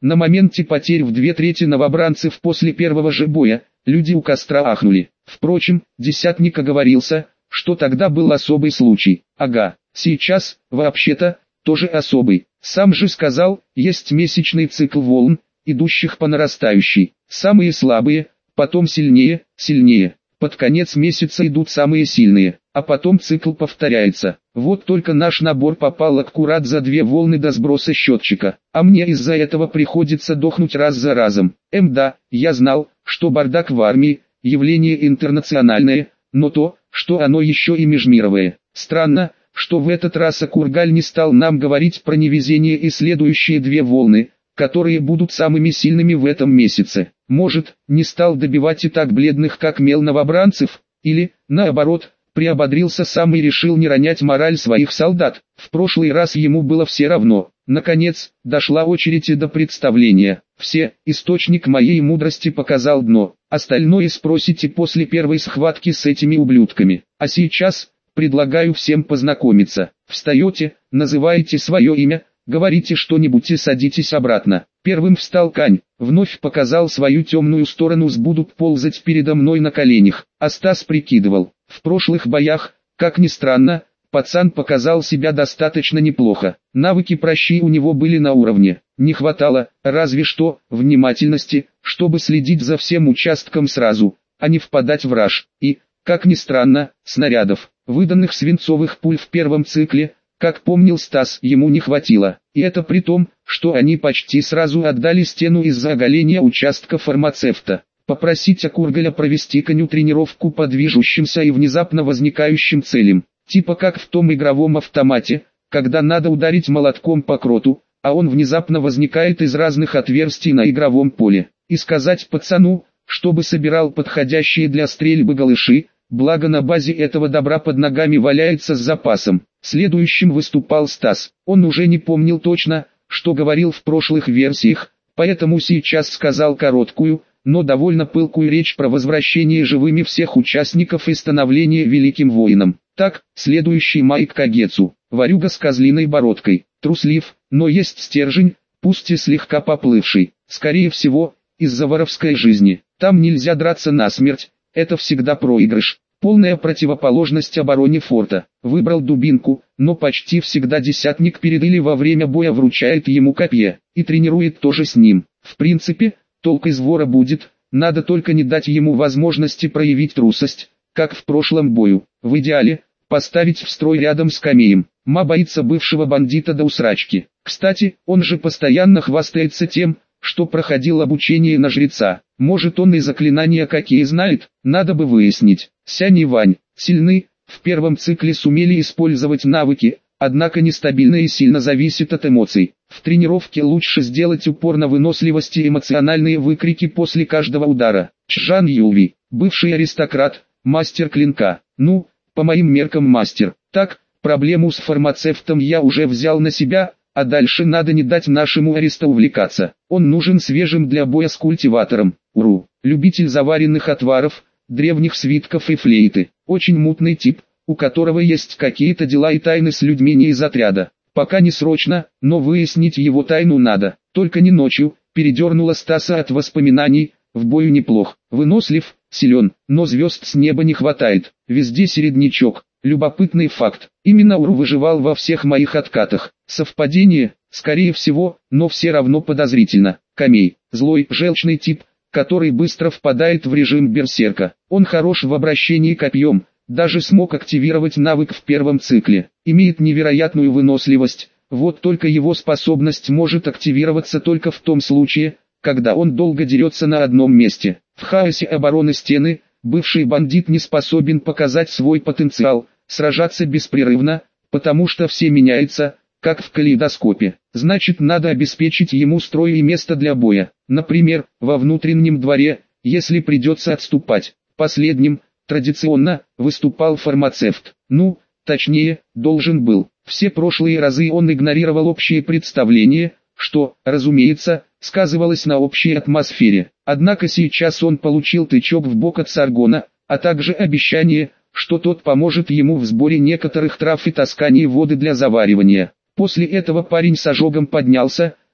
A: На моменте потерь в две трети новобранцев после первого же боя, люди у костра ахнули. Впрочем, десятник оговорился, что тогда был особый случай. Ага, сейчас, вообще-то, тоже особый. Сам же сказал, есть месячный цикл волн, идущих по нарастающей. Самые слабые, потом сильнее, сильнее. Под конец месяца идут самые сильные, а потом цикл повторяется. Вот только наш набор попал аккурат за две волны до сброса счетчика, а мне из-за этого приходится дохнуть раз за разом. Эм да, я знал, что бардак в армии – явление интернациональное, но то, что оно еще и межмировое. Странно, что в этот раз Акургаль не стал нам говорить про невезение и следующие две волны, которые будут самыми сильными в этом месяце. Может, не стал добивать и так бледных как мел новобранцев, или, наоборот, приободрился сам и решил не ронять мораль своих солдат. В прошлый раз ему было все равно. Наконец, дошла очередь и до представления. Все, источник моей мудрости показал дно. Остальное спросите после первой схватки с этими ублюдками. А сейчас, предлагаю всем познакомиться. Встаете, называете свое имя, говорите что-нибудь и садитесь обратно. Первым встал Кань, вновь показал свою темную сторону, с будут ползать передо мной на коленях. А Стас прикидывал, в прошлых боях, как ни странно, пацан показал себя достаточно неплохо. Навыки пращи у него были на уровне. Не хватало, разве что, внимательности, чтобы следить за всем участком сразу, а не впадать в раж. И, как ни странно, снарядов, выданных свинцовых пуль в первом цикле, как помнил Стас, ему не хватило. И это при том, что они почти сразу отдали стену из-за оголения участка фармацевта. Попросить Акургаля провести Коню тренировку по движущимся и внезапно возникающим целям. Типа как в том игровом автомате, когда надо ударить молотком по кроту, а он внезапно возникает из разных отверстий на игровом поле. И сказать пацану, чтобы собирал подходящие для стрельбы галыши, благо на базе этого добра под ногами валяется с запасом. Следующим выступал Стас. Он уже не помнил точно, что говорил в прошлых версиях, поэтому сейчас сказал короткую, но довольно пылкую речь про возвращение живыми всех участников и становление великим воином. Так, следующий Майк Кагецу, ворюга с козлиной бородкой, труслив, но есть стержень, пусть и слегка поплывший, скорее всего, из-за воровской жизни. Там нельзя драться насмерть, это всегда проигрыш. Полная противоположность обороне форта. Выбрал дубинку, но почти всегда десятник перед или во время боя вручает ему копье, и тренирует тоже с ним. В принципе, толк из вора будет, надо только не дать ему возможности проявить трусость, как в прошлом бою. В идеале, поставить в строй рядом с Камеем. Ма боится бывшего бандита до усрачки. Кстати, он же постоянно хвастается тем, что проходил обучение на жреца. Может, он и заклинания какие знает, надо бы выяснить. Сянь и Вань, сильны, в первом цикле сумели использовать навыки, однако нестабильно и сильно зависит от эмоций. В тренировке лучше сделать упор на выносливость и эмоциональные выкрики после каждого удара. Чжан Юви, бывший аристократ, мастер клинка. Ну, по моим меркам мастер. Так, проблему с фармацевтом я уже взял на себя, а дальше надо не дать нашему аристу увлекаться. Он нужен свежим для боя с культиватором. Уру, любитель заваренных отваров, древних свитков и флейты. Очень мутный тип, у которого есть какие-то дела и тайны с людьми не из отряда. Пока не срочно, но выяснить его тайну надо. Только не ночью, передернула Стаса от воспоминаний, в бою неплох. Вынослив, силен, но звезд с неба не хватает. Везде середнячок. Любопытный факт. Именно Уру выживал во всех моих откатах. Совпадение, скорее всего, но все равно подозрительно. Камей, злой, желчный тип, который быстро впадает в режим берсерка. Он хорош в обращении копьем, даже смог активировать навык в первом цикле. Имеет невероятную выносливость, вот только его способность может активироваться только в том случае, когда он долго дерется на одном месте. В хаосе обороны стены, бывший бандит не способен показать свой потенциал, сражаться беспрерывно, потому что все меняется, как в калейдоскопе. Значит, надо обеспечить ему строй и место для боя. Например, во внутреннем дворе, если придется отступать. Последним, традиционно, выступал фармацевт. Ну, точнее, должен был. Все прошлые разы он игнорировал общее представление, что, разумеется, сказывалось на общей атмосфере. Однако сейчас он получил тычок в бок от Саргона, а также обещание, что тот поможет ему в сборе некоторых трав и таскании воды для заваривания. После этого парень с ожогом поднялся,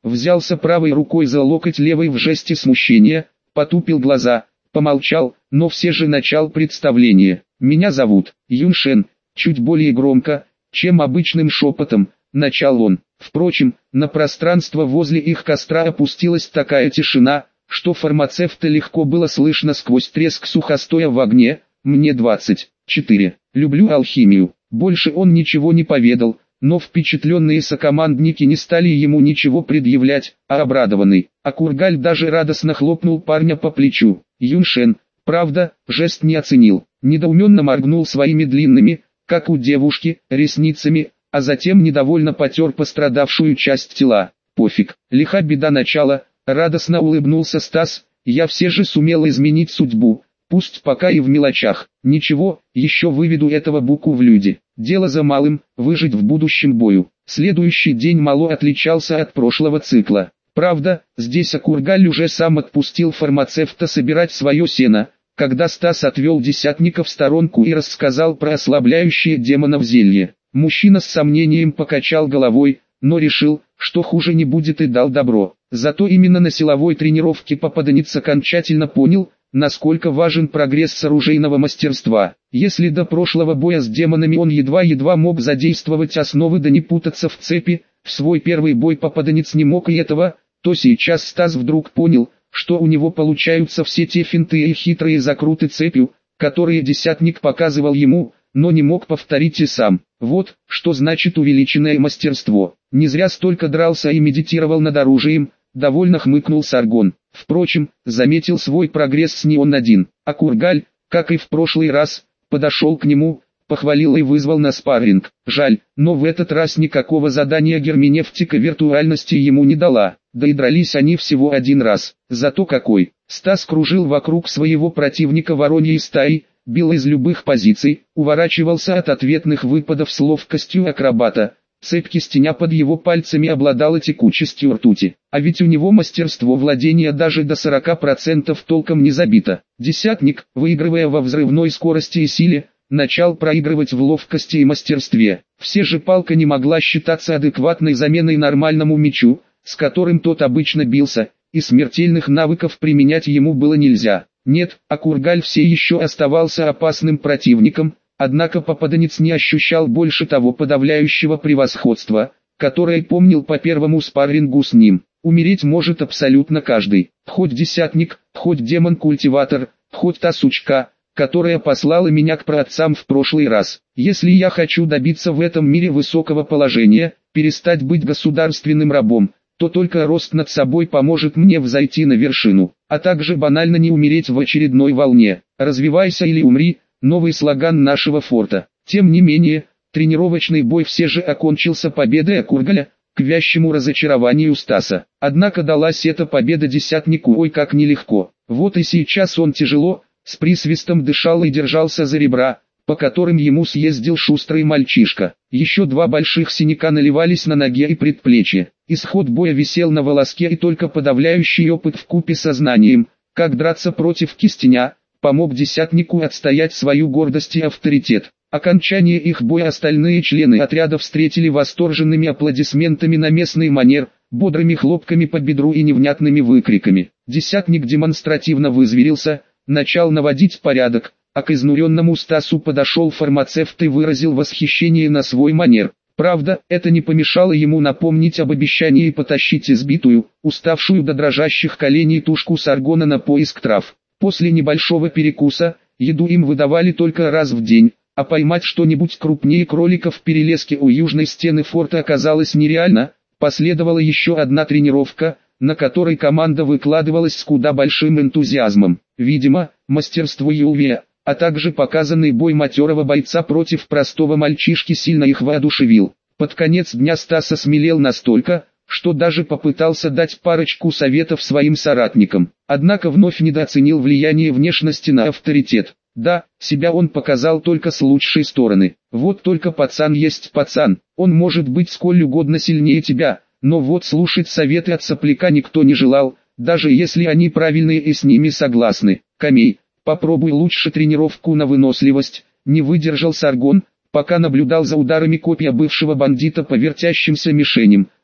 A: взялся правой рукой за локоть левой в жесте смущения, потупил глаза, помолчал, но все же начал представление. «Меня зовут Юншен», чуть более громко, чем обычным шепотом, начал он. Впрочем, на пространство возле их костра опустилась такая тишина, что фармацевта легко было слышно сквозь треск сухостоя в огне. «Мне двадцать четыре. Люблю алхимию». Больше он ничего не поведал, но впечатленные сокомандники не стали ему ничего предъявлять, а обрадованный Акургаль даже радостно хлопнул парня по плечу. Юншен, правда, жест не оценил, недоуменно моргнул своими длинными, как у девушки, ресницами, а затем недовольно потер пострадавшую часть тела. «Пофиг, лиха беда начала», радостно улыбнулся Стас, «я все же сумел изменить судьбу, пусть пока и в мелочах. Ничего, еще выведу этого буку в люди. Дело за малым, выжить в будущем бою». Следующий день мало отличался от прошлого цикла. Правда, здесь Акургаль уже сам отпустил фармацевта собирать свое сено, когда Стас отвел десятника в сторонку и рассказал про ослабляющее демонов зелье. Мужчина с сомнением покачал головой, но решил, что хуже не будет, и дал добро. Зато именно на силовой тренировке попаданец окончательно понял, насколько важен прогресс оружейного мастерства. Если до прошлого боя с демонами он едва-едва мог задействовать основы да не путаться в цепи, в свой первый бой попаданец не мог и этого, то сейчас Стас вдруг понял, что у него получаются все те финты и хитрые закруты цепью, которые десятник показывал ему, но не мог повторить и сам. Вот, что значит увеличенное мастерство. Не зря столько дрался и медитировал над оружием, довольно хмыкнул Саргон. Впрочем, заметил свой прогресс не он один. Акургаль, как и в прошлый раз, подошел к нему, похвалил и вызвал на спарринг. Жаль, но в этот раз никакого задания герменевтика виртуальности ему не дала, да и дрались они всего один раз. Зато какой! Стас кружил вокруг своего противника вороньей стаи, бил из любых позиций, уворачивался от ответных выпадов с ловкостью акробата. Цепь кистеня под его пальцами обладала текучестью ртути, а ведь у него мастерство владения даже до сорока процентов толком не забито. Десятник, выигрывая во взрывной скорости и силе, начал проигрывать в ловкости и мастерстве. Все же палка не могла считаться адекватной заменой нормальному мечу, с которым тот обычно бился, и смертельных навыков применять ему было нельзя. Нет, Акургаль все еще оставался опасным противником, однако попаданец не ощущал больше того подавляющего превосходства, которое помнил по первому спаррингу с ним. Умереть может абсолютно каждый, хоть десятник, хоть демон-культиватор, хоть та сучка, которая послала меня к праотцам в прошлый раз. Если я хочу добиться в этом мире высокого положения, перестать быть государственным рабом, то только рост над собой поможет мне взойти на вершину, а также банально не умереть в очередной волне. «Развивайся или умри» — новый слоган нашего форта. Тем не менее, тренировочный бой все же окончился победой Акургаля, к вящему разочарованию Стаса. Однако далась эта победа десятнику ой как нелегко. Вот и сейчас он тяжело, с присвистом дышал и держался за ребра, по которым ему съездил шустрый мальчишка. Еще два больших синяка наливались на ноге и предплечье. Исход боя висел на волоске, и только подавляющий опыт вкупе со знанием, как драться против кистеня, помог десятнику отстоять свою гордость и авторитет. Окончание их боя остальные члены отряда встретили восторженными аплодисментами на местный манер, бодрыми хлопками по бедру и невнятными выкриками. Десятник демонстративно вызверился, начал наводить порядок, а к изнуренному Стасу подошел фармацевт и выразил восхищение на свой манер. Правда, это не помешало ему напомнить об обещании потащить избитую, уставшую до дрожащих коленей тушку Саргона на поиск трав. После небольшого перекуса, еду им выдавали только раз в день, а поймать что-нибудь крупнее кролика в перелеске у южной стены форта оказалось нереально. Последовала еще одна тренировка, на которой команда выкладывалась с куда большим энтузиазмом. Видимо, мастерство Юлвия, а также показанный бой матерого бойца против простого мальчишки сильно их воодушевил. Под конец дня Стас осмелел настолько, что даже попытался дать парочку советов своим соратникам. Однако вновь недооценил влияние внешности на авторитет. Да, себя он показал только с лучшей стороны. Вот только пацан есть пацан, он может быть сколь угодно сильнее тебя, но вот слушать советы от сопляка никто не желал, даже если они правильные и с ними согласны. Камей, попробуй лучше тренировку на выносливость, не выдержал Саргон, пока наблюдал за ударами копья бывшего бандита по вертящимся мишеням.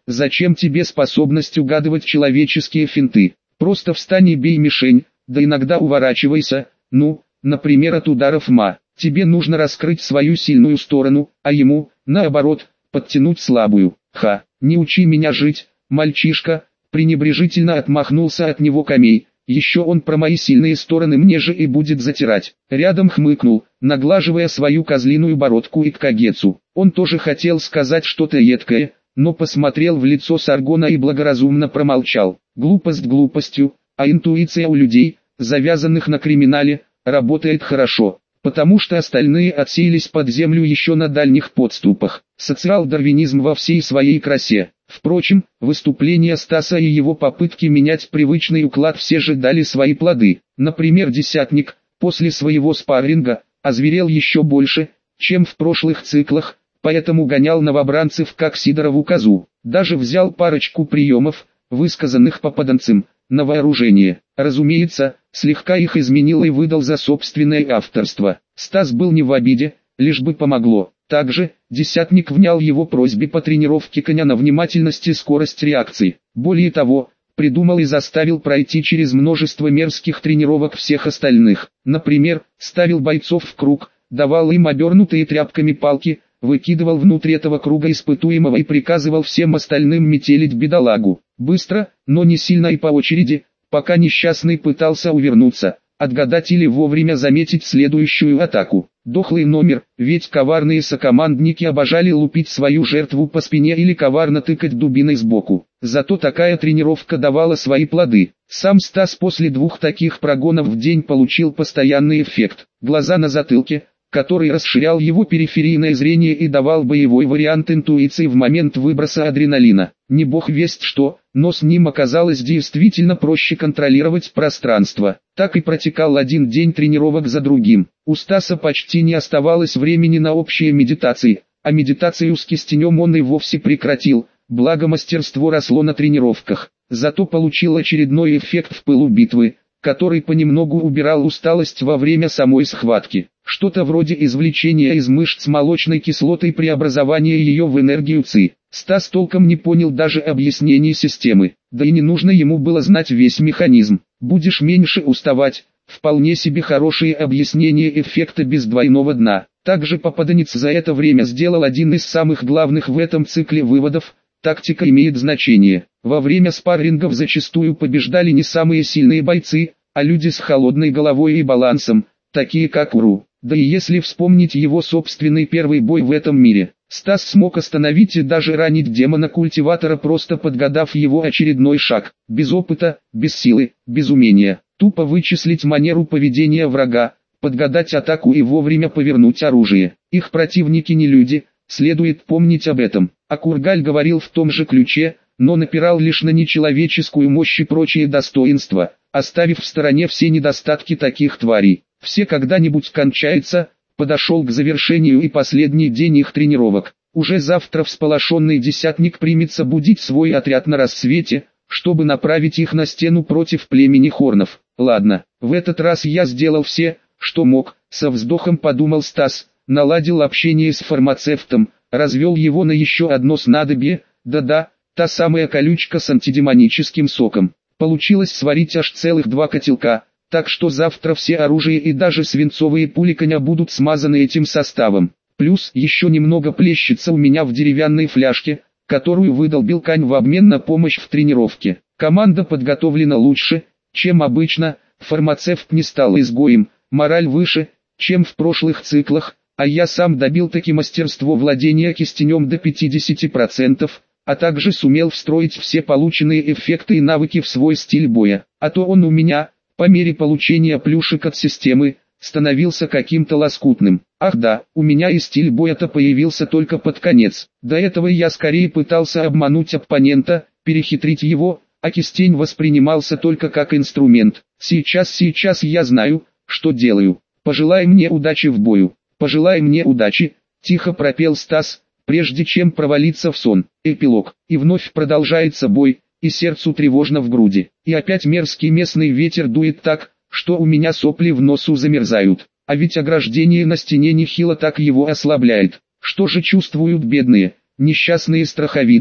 A: зачем тебе способность угадывать человеческие финты? Просто встань и бей мишень, да иногда уворачивайся, ну, например от ударов ма. Тебе нужно раскрыть свою сильную сторону, а ему, наоборот, подтянуть слабую. Ха, не учи меня жить, мальчишка, пренебрежительно отмахнулся от него Камей. Еще он про мои сильные стороны мне же и будет затирать. Рядом хмыкнул, наглаживая свою козлиную бородку и к Кагецу. Он тоже хотел сказать что-то едкое, но посмотрел в лицо Саргона и благоразумно промолчал. Глупость глупостью, а интуиция у людей, завязанных на криминале, работает хорошо, потому что остальные отсеялись под землю еще на дальних подступах. Социал-дарвинизм во всей своей красе. Впрочем, выступления Стаса и его попытки менять привычный уклад все же дали свои плоды. Например, Десятник, после своего спарринга, озверел еще больше, чем в прошлых циклах, поэтому гонял новобранцев как Сидорову козу. Даже взял парочку приемов, высказанных попаданцам, на вооружение. Разумеется, слегка их изменил и выдал за собственное авторство. Стас был не в обиде, лишь бы помогло. Также, Десятник внял его просьбе по тренировке коня на внимательность и скорость реакции. Более того, придумал и заставил пройти через множество мерзких тренировок всех остальных. Например, ставил бойцов в круг, давал им обернутые тряпками палки, выкидывал внутрь этого круга испытуемого и приказывал всем остальным метелить бедолагу. Быстро, но не сильно и по очереди, пока несчастный пытался увернуться, отгадать или вовремя заметить следующую атаку. Дохлый номер, ведь коварные сокомандники обожали лупить свою жертву по спине или коварно тыкать дубиной сбоку. Зато такая тренировка давала свои плоды. Сам Стас после двух таких прогонов в день получил постоянный эффект. Глаза на затылке, который расширял его периферийное зрение и давал боевой вариант интуиции в момент выброса адреналина. Не бог весть что, но с ним оказалось действительно проще контролировать пространство. Так и протекал один день тренировок за другим. У Стаса почти не оставалось времени на общие медитации, а медитацию с кистенем он и вовсе прекратил, благо мастерство росло на тренировках. Зато получил очередной эффект в пылу битвы, который понемногу убирал усталость во время самой схватки. Что-то вроде извлечения из мышц молочной кислоты и преобразования ее в энергию ЦИ. Стас толком не понял даже объяснений системы, да и не нужно ему было знать весь механизм. Будешь меньше уставать, вполне себе хорошее объяснение эффекта без двойного дна. Также попаданец за это время сделал один из самых главных в этом цикле выводов: тактика имеет значение. Во время спаррингов зачастую побеждали не самые сильные бойцы, а люди с холодной головой и балансом, такие как Уру. Да и если вспомнить его собственный первый бой в этом мире, Стас смог остановить и даже ранить демона-культиватора, просто подгадав его очередной шаг. Без опыта, без силы, без умения. Тупо вычислить манеру поведения врага, подгадать атаку и вовремя повернуть оружие. Их противники не люди, следует помнить об этом. А Кургаль говорил в том же ключе, но напирал лишь на нечеловеческую мощь и прочие достоинства, оставив в стороне все недостатки таких тварей. Все когда-нибудь кончается. Подошел к завершению и последний день их тренировок. Уже завтра всполошенный Десятник примется будить свой отряд на рассвете, чтобы направить их на стену против племени Хорнов. Ладно, в этот раз я сделал все, что мог, со вздохом подумал Стас, наладил общение с фармацевтом, развел его на еще одно снадобье, да-да, та самая колючка с антидемоническим соком. Получилось сварить аж целых два котелка. Так что завтра все оружие и даже свинцовые пули коня будут смазаны этим составом. Плюс еще немного плещется у меня в деревянной фляжке, которую выдолбил Кань в обмен на помощь в тренировке. Команда подготовлена лучше, чем обычно, фармацевт не стал изгоем, мораль выше, чем в прошлых циклах, а я сам добил таки мастерство владения кистенем до пятидесяти процентов, а также сумел встроить все полученные эффекты и навыки в свой стиль боя. А то он у меня, по мере получения плюшек от системы, становился каким-то лоскутным. Ах да, у меня и стиль боя-то появился только под конец. До этого я скорее пытался обмануть оппонента, перехитрить его, а кистень воспринимался только как инструмент. Сейчас, сейчас я знаю, что делаю. Пожелай мне удачи в бою. Пожелай мне удачи, тихо пропел Стас, прежде чем провалиться в сон. Эпилог. И вновь продолжается бой. И сердцу тревожно в груди. И опять мерзкий местный ветер дует так, что у меня сопли в носу замерзают. А ведь ограждение на стене нехило так его ослабляет. Что же чувствуют бедные, несчастные страховидлы,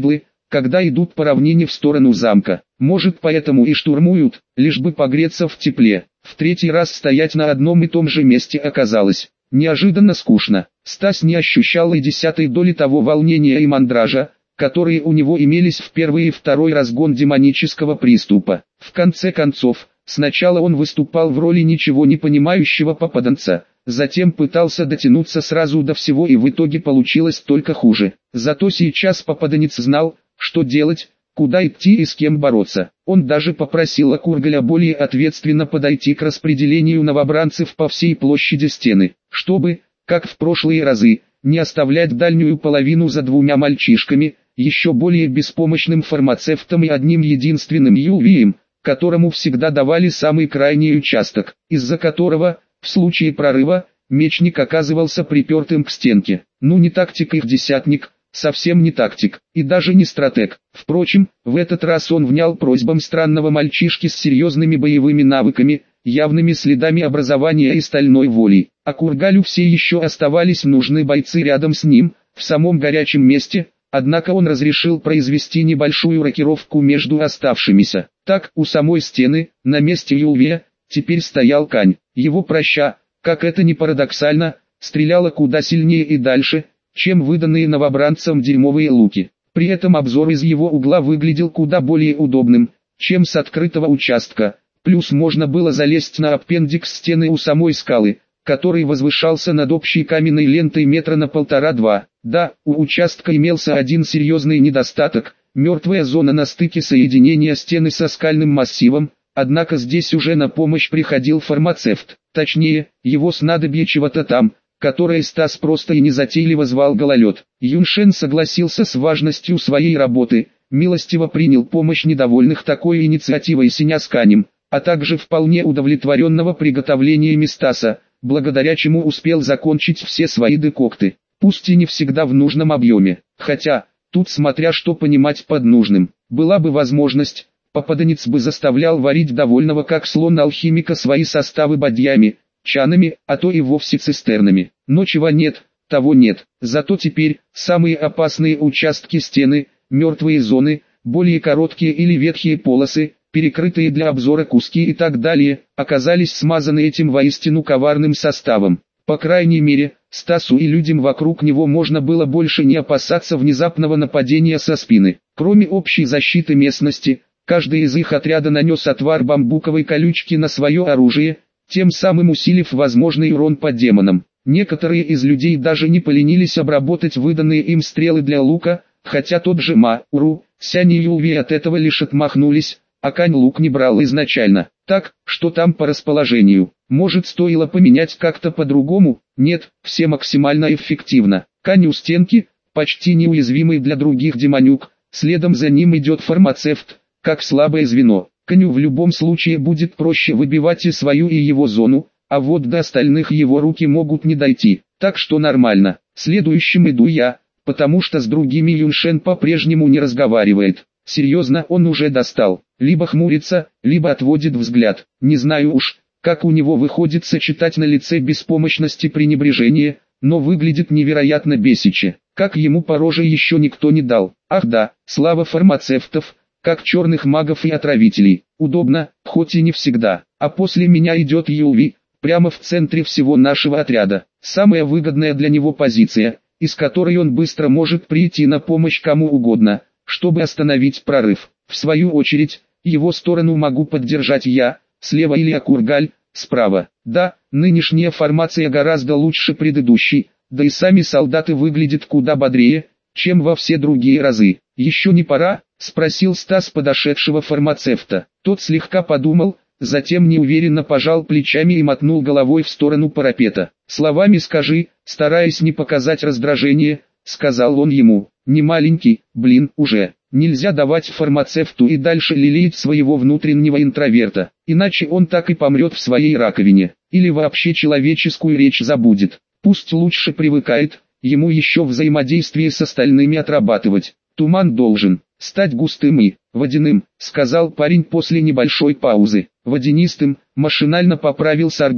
A: когда идут по равнине в сторону замка. Может, поэтому и штурмуют, лишь бы погреться в тепле. В третий раз стоять на одном и том же месте оказалось неожиданно скучно. Стас не ощущал и десятой доли того волнения и мандража, которые у него имелись в первый и второй разгон демонического приступа. В конце концов, сначала он выступал в роли ничего не понимающего попаданца, затем пытался дотянуться сразу до всего, и в итоге получилось только хуже. Зато сейчас попаданец знал, что делать, куда идти и с кем бороться. Он даже попросил Акургаля более ответственно подойти к распределению новобранцев по всей площади стены, чтобы, как в прошлые разы, не оставлять дальнюю половину за двумя мальчишками, еще более беспомощным фармацевтом и одним единственным Ювием, которому всегда давали самый крайний участок, из-за которого, в случае прорыва, мечник оказывался припертым к стенке. Ну не тактик их десятник, совсем не тактик, и даже не стратег. Впрочем, в этот раз он внял просьбам странного мальчишки с серьезными боевыми навыками, явными следами образования и стальной воли. А Кургалю все еще оставались нужны бойцы рядом с ним, в самом горячем месте, однако он разрешил произвести небольшую рокировку между оставшимися. Так, у самой стены, на месте Юлвия, теперь стоял Кань. Его проща, как это ни парадоксально, стреляла куда сильнее и дальше, чем выданные новобранцам дерьмовые луки. При этом обзор из его угла выглядел куда более удобным, чем с открытого участка. Плюс можно было залезть на аппендикс стены у самой скалы, который возвышался над общей каменной лентой метра на полтора-два. Да, у участка имелся один серьезный недостаток – мертвая зона на стыке соединения стены со скальным массивом, однако здесь уже на помощь приходил фармацевт, точнее, его снадобье чего-то там, которое Стас просто и незатейливо звал гололед. Юншен согласился с важностью своей работы, милостиво принял помощь недовольных такой инициативой Синя с Канем, а также вполне удовлетворенного приготовлениями Стаса, благодаря чему успел закончить все свои декокты, пусть и не всегда в нужном объеме, хотя, тут смотря что понимать под нужным, была бы возможность, попаданец бы заставлял варить довольного как слон алхимика свои составы бадьями, чанами, а то и вовсе цистернами, но чего нет, того нет, зато теперь, самые опасные участки стены, мертвые зоны, более короткие или ветхие полосы, перекрытые для обзора куски и так далее, оказались смазаны этим воистину коварным составом. По крайней мере, Стасу и людям вокруг него можно было больше не опасаться внезапного нападения со спины. Кроме общей защиты местности, каждый из их отряда нанес отвар бамбуковой колючки на свое оружие, тем самым усилив возможный урон по демонам. Некоторые из людей даже не поленились обработать выданные им стрелы для лука, хотя тот же Ма-Уру, Сянь и Юлви от этого лишь отмахнулись, а Кань лук не брал изначально. Так, что там по расположению? Может, стоило поменять как-то по-другому? Нет, все максимально эффективно. Кань у стенки, почти неуязвимый для других демонюк, следом за ним идет фармацевт, как слабое звено. Каню в любом случае будет проще выбивать и свою и его зону, а вот до остальных его руки могут не дойти, так что нормально. Следующим иду я, потому что с другими Юншен по-прежнему не разговаривает. Серьезно, он уже достал, либо хмурится, либо отводит взгляд. Не знаю уж, как у него выходит сочетать на лице беспомощность и пренебрежение, но выглядит невероятно бесяче, как ему по роже еще никто не дал. Ах да, слава фармацевтов, как черных магов и отравителей. Удобно, хоть и не всегда. А после меня идет Юлви, прямо в центре всего нашего отряда. Самая выгодная для него позиция, из которой он быстро может прийти на помощь кому угодно, чтобы остановить прорыв. В свою очередь, его сторону могу поддержать я, слева или Акургаль, справа. Да, нынешняя формация гораздо лучше предыдущей, да и сами солдаты выглядят куда бодрее, чем во все другие разы. «Еще не пора?» – спросил Стас подошедшего фармацевта. Тот слегка подумал, затем неуверенно пожал плечами и мотнул головой в сторону парапета. «Словами скажи», стараясь не показать раздражение, сказал он ему. «Не маленький, блин, уже. Нельзя давать фармацевту и дальше лелеять своего внутреннего интроверта, иначе он так и помрет в своей раковине, или вообще человеческую речь забудет. Пусть лучше привыкает, ему еще взаимодействие с остальными отрабатывать. Туман должен стать густым и водяным», сказал парень после небольшой паузы. «Водянистым», машинально поправил Саргон,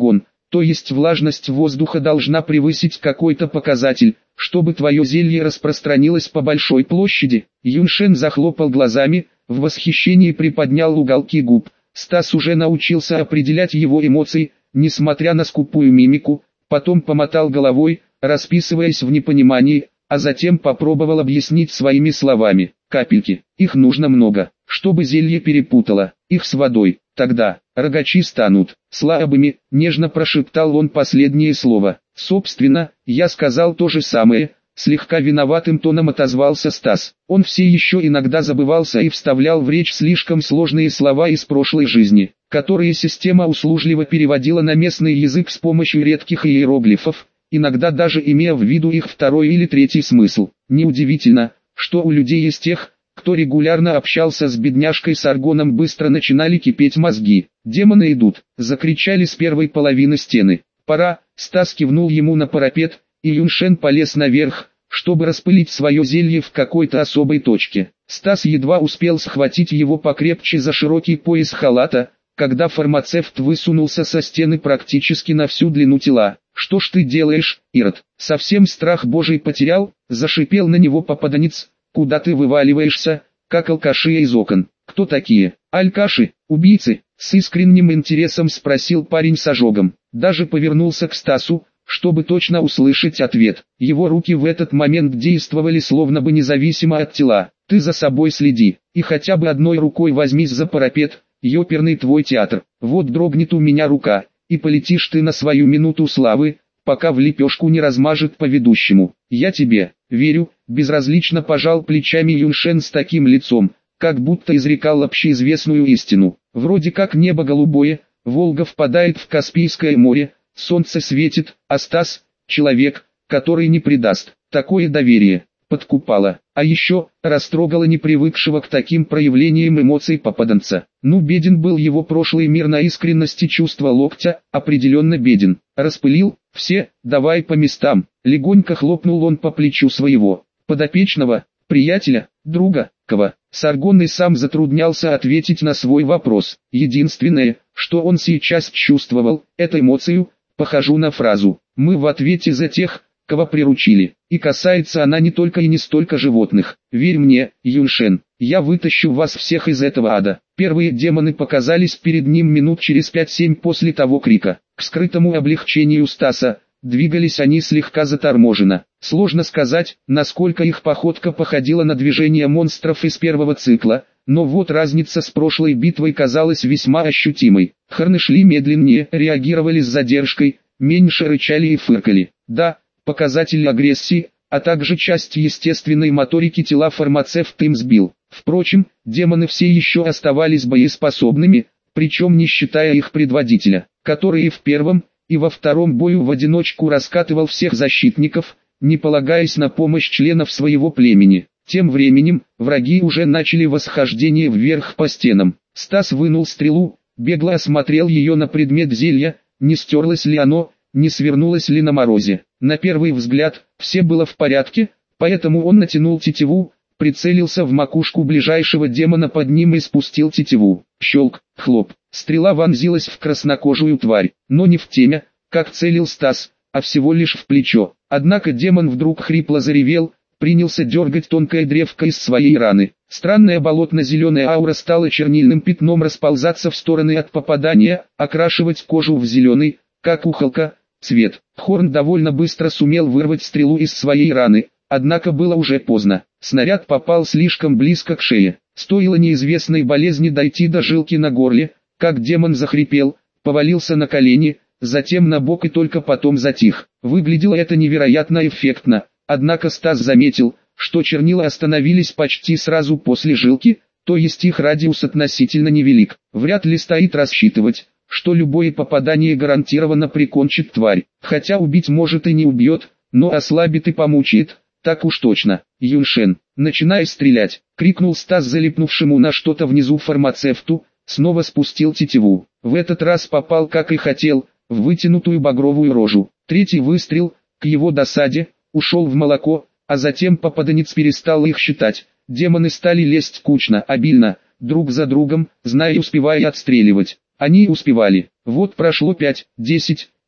A: то есть влажность воздуха должна превысить какой-то показатель, чтобы твое зелье распространилось по большой площади. Юншен захлопал глазами, в восхищении приподнял уголки губ. Стас уже научился определять его эмоции, несмотря на скупую мимику, потом помотал головой, расписываясь в непонимании, а затем попробовал объяснить своими словами. Капельки, их нужно много, чтобы зелье перепутало, их с водой, тогда, рогачи станут слабыми, нежно прошептал он последнее слово. Собственно, я сказал то же самое, слегка виноватым тоном отозвался Стас. Он все еще иногда забывался и вставлял в речь слишком сложные слова из прошлой жизни, которые система услужливо переводила на местный язык с помощью редких иероглифов, иногда даже имея в виду их второй или третий смысл. Неудивительно, что у людей из тех, кто регулярно общался с бедняжкой Саргоном, быстро начинали кипеть мозги. «Демоны идут!» — закричали с первой половины стены. «Пора!» — Стас кивнул ему на парапет, и Юншен полез наверх, чтобы распылить свое зелье в какой-то особой точке. Стас едва успел схватить его покрепче за широкий пояс халата, когда фармацевт высунулся со стены практически на всю длину тела. «Что ж ты делаешь, Ирод? Совсем страх Божий потерял?» — зашипел на него попаданец. «Куда ты вываливаешься, как алкаши из окон?» «Кто такие?» «Алькаши, убийцы?» — с искренним интересом спросил парень с ожогом. Даже повернулся к Стасу, чтобы точно услышать ответ. Его руки в этот момент действовали словно бы независимо от тела. «Ты за собой следи, и хотя бы одной рукой возьмись за парапет, ёперный твой театр. Вот дрогнет у меня рука, и полетишь ты на свою минуту славы, пока в лепешку не размажет по ведущему. Я тебе верю», — безразлично пожал плечами Юншен с таким лицом, как будто изрекал общеизвестную истину. «Вроде как небо голубое, Волга впадает в Каспийское море, солнце светит, а Стас — человек, который не предаст». Такое доверие подкупало, а еще растрогало непривыкшего к таким проявлениям эмоций попаданца. Ну, беден был его прошлый мир на искренности чувства локтя, определенно беден. «Распылил, все, давай по местам», — легонько хлопнул он по плечу своего подопечного, приятеля, друга, кого. Саргон и сам затруднялся ответить на свой вопрос. Единственное, что он сейчас чувствовал, это эмоцию, похожу на фразу «мы в ответе за тех, кого приручили». И касается она не только и не столько животных. «Верь мне, Юншен, я вытащу вас всех из этого ада». Первые демоны показались перед ним минут через пять-семь после того крика. К скрытому облегчению Стаса, двигались они слегка заторможенно. Сложно сказать, насколько их походка походила на движение монстров из первого цикла, но вот разница с прошлой битвой казалась весьма ощутимой. Хорны шли медленнее, реагировали с задержкой, меньше рычали и фыркали. Да, показатель агрессии, а также часть естественной моторики тела фармацевт им сбил. Впрочем, демоны все еще оставались боеспособными, причем не считая их предводителя, который и в первом, и во втором бою в одиночку раскатывал всех защитников, не полагаясь на помощь членов своего племени. Тем временем, враги уже начали восхождение вверх по стенам. Стас вынул стрелу, бегло осмотрел ее на предмет зелья, не стерлось ли оно, не свернулось ли на морозе. На первый взгляд, все было в порядке, поэтому он натянул тетиву, прицелился в макушку ближайшего демона под ним и спустил тетиву. Щелк, хлоп, стрела вонзилась в краснокожую тварь, но не в темя, как целил Стас, а всего лишь в плечо. Однако демон вдруг хрипло заревел, принялся дергать тонкое древко из своей раны. Странная болотно-зеленая аура стала чернильным пятном расползаться в стороны от попадания, окрашивать кожу в зеленый, как ухолка, цвет. Хорн довольно быстро сумел вырвать стрелу из своей раны, однако было уже поздно. Снаряд попал слишком близко к шее. Стоило неизвестной болезни дойти до жилки на горле, как демон захрипел, повалился на колени, затем на бок и только потом затих. Выглядело это невероятно эффектно, однако Стас заметил, что чернила остановились почти сразу после жилки, то есть их радиус относительно невелик. Вряд ли стоит рассчитывать, что любое попадание гарантированно прикончит тварь, хотя убить может и не убьет, но ослабит и помучает, так уж точно. «Юншен, начинай стрелять!» — крикнул Стас залипнувшему на что-то внизу фармацевту, снова спустил тетиву. В этот раз попал, как и хотел, в вытянутую багровую рожу. Третий выстрел, к его досаде, ушел в молоко, а затем попаданец перестал их считать. Демоны стали лезть кучно, обильно, друг за другом, зная и успевая отстреливать. Они успевали. Вот прошло пять, десять,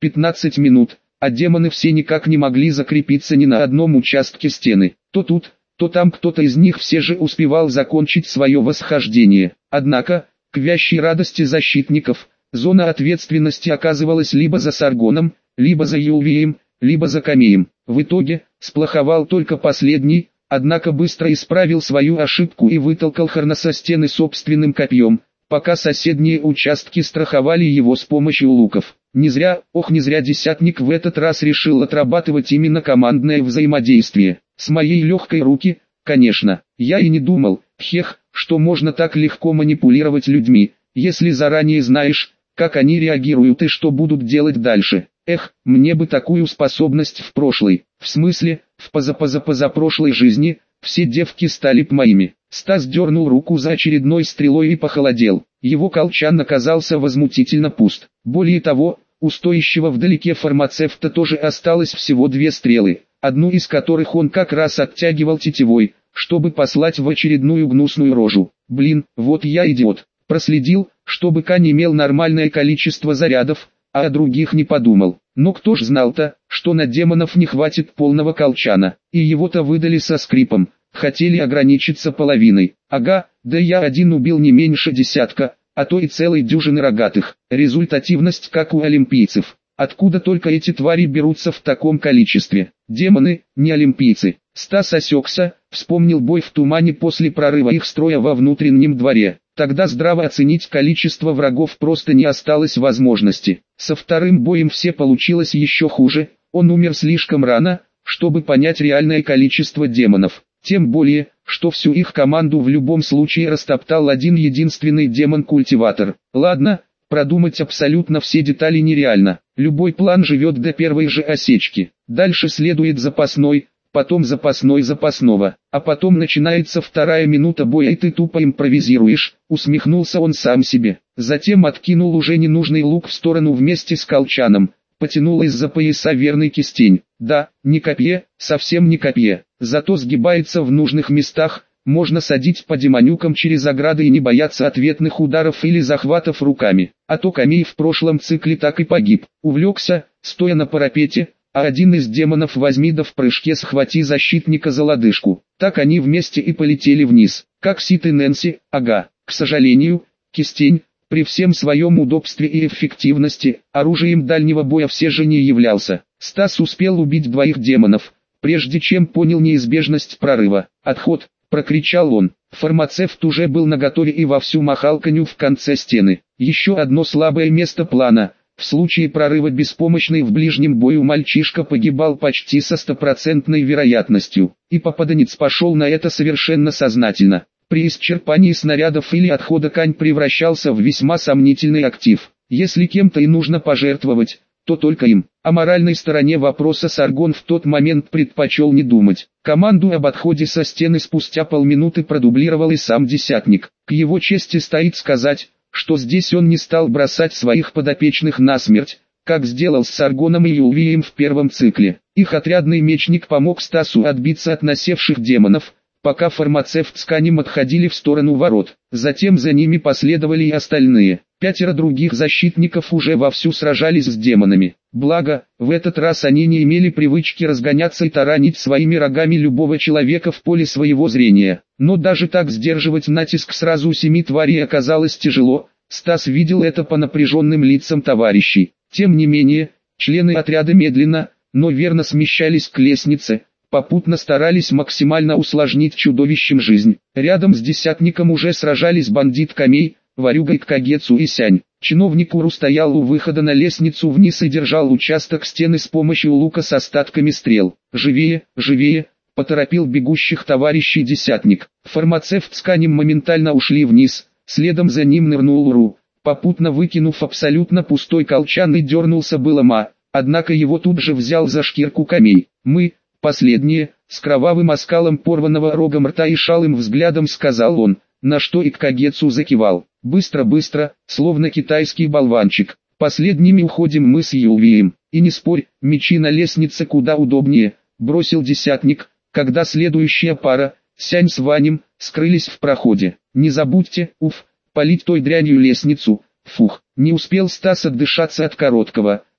A: пятнадцать минут, а демоны все никак не могли закрепиться ни на одном участке стены. То тут, то там кто-то из них все же успевал закончить свое восхождение. Однако, к вящей радости защитников, зона ответственности оказывалась либо за Саргоном, либо за Юлвием, либо за Камеем. В итоге, сплоховал только последний, однако быстро исправил свою ошибку и вытолкал Харна со стены собственным копьем, пока соседние участки страховали его с помощью луков. Не зря, ох не зря десятник в этот раз решил отрабатывать именно командное взаимодействие. С моей легкой руки, конечно, я и не думал, хех, что можно так легко манипулировать людьми, если заранее знаешь, как они реагируют и что будут делать дальше. Эх, мне бы такую способность в прошлой, в смысле, в позапозапозапрошлой жизни, все девки стали б моими. Стас дернул руку за очередной стрелой и похолодел. Его колчан оказался возмутительно пуст. Более того, у стоящего вдалеке фармацевта тоже осталось всего две стрелы, одну из которых он как раз оттягивал тетивой, чтобы послать в очередную гнусную рожу. Блин, вот я идиот. Проследил, чтобы Кань имел нормальное количество зарядов, а о других не подумал. Но кто ж знал-то, что на демонов не хватит полного колчана, и его-то выдали со скрипом, хотели ограничиться половиной. Ага, да я один убил не меньше десятка, а то и целой дюжины рогатых. Результативность как у олимпийцев. Откуда только эти твари берутся в таком количестве? Демоны, не олимпийцы. Стас осекся, вспомнил бой в тумане после прорыва их строя во внутреннем дворе. Тогда здраво оценить количество врагов просто не осталось возможности. Со вторым боем все получилось еще хуже, он умер слишком рано, чтобы понять реальное количество демонов. Тем более, что всю их команду в любом случае растоптал один единственный демон-культиватор. Ладно, продумать абсолютно все детали нереально. Любой план живет до первой же осечки. Дальше следует запасной, потом запасной запасного, а потом начинается вторая минута боя и ты тупо импровизируешь, усмехнулся он сам себе. Затем откинул уже ненужный лук в сторону вместе с колчаном, потянул из-за пояса верный кистень. Да, не копье, совсем не копье, зато сгибается в нужных местах, можно садить по демонюкам через ограды и не бояться ответных ударов или захватов руками. А то Камей в прошлом цикле так и погиб, увлекся, стоя на парапете, а один из демонов возьми да в прыжке схвати защитника за лодыжку. Так они вместе и полетели вниз, как Сид и Нэнси. Ага, к сожалению, кистень, при всем своем удобстве и эффективности, оружием дальнего боя все же не являлся. Стас успел убить двоих демонов, прежде чем понял неизбежность прорыва. «Отход!» — прокричал он. Фармацевт уже был наготове и вовсю махал коню в конце стены. Еще одно слабое место плана. В случае прорыва беспомощный в ближнем бою мальчишка погибал почти со стопроцентной вероятностью. И попаданец пошел на это совершенно сознательно. При исчерпании снарядов или отхода Кань превращался в весьма сомнительный актив. Если кем-то и нужно пожертвовать, то только им. О моральной стороне вопроса Саргон в тот момент предпочел не думать. Команду об отходе со стены спустя полминуты продублировал и сам десятник. К его чести стоит сказать, что здесь он не стал бросать своих подопечных насмерть, как сделал с Саргоном и Юлвием в первом цикле. Их отрядный мечник помог Стасу отбиться от насевших демонов, пока фармацевт с Канем отходили в сторону ворот. Затем за ними последовали и остальные. Пятеро других защитников уже вовсю сражались с демонами. Благо, в этот раз они не имели привычки разгоняться и таранить своими рогами любого человека в поле своего зрения. Но даже так сдерживать натиск сразу семи тварей оказалось тяжело. Стас видел это по напряженным лицам товарищей. Тем не менее, члены отряда медленно, но верно смещались к лестнице, попутно старались максимально усложнить чудовищем жизнь. Рядом с десятником уже сражались бандит Камей, Варюга Кагецу и Сянь. Чиновник Уру стоял у выхода на лестницу вниз и держал участок стены с помощью лука с остатками стрел. «Живее, живее!» — поторопил бегущих товарищей десятник. Фармацевт с Канем моментально ушли вниз, следом за ним нырнул Уру, попутно выкинув абсолютно пустой колчан и дернулся было Ма, однако его тут же взял за шкирку Камей. «Мы, последние», с кровавым оскалом порванного рогом рта и шалым взглядом сказал он, на что и Кагецу закивал. «Быстро-быстро, словно китайский болванчик. Последними уходим мы с Юлвием. И не спорь, мечи на лестнице куда удобнее», — бросил десятник, когда следующая пара, Сянь с Ванем, скрылись в проходе. «Не забудьте, уф, полить той дрянью лестницу». Фух, не успел Стас отдышаться от короткого,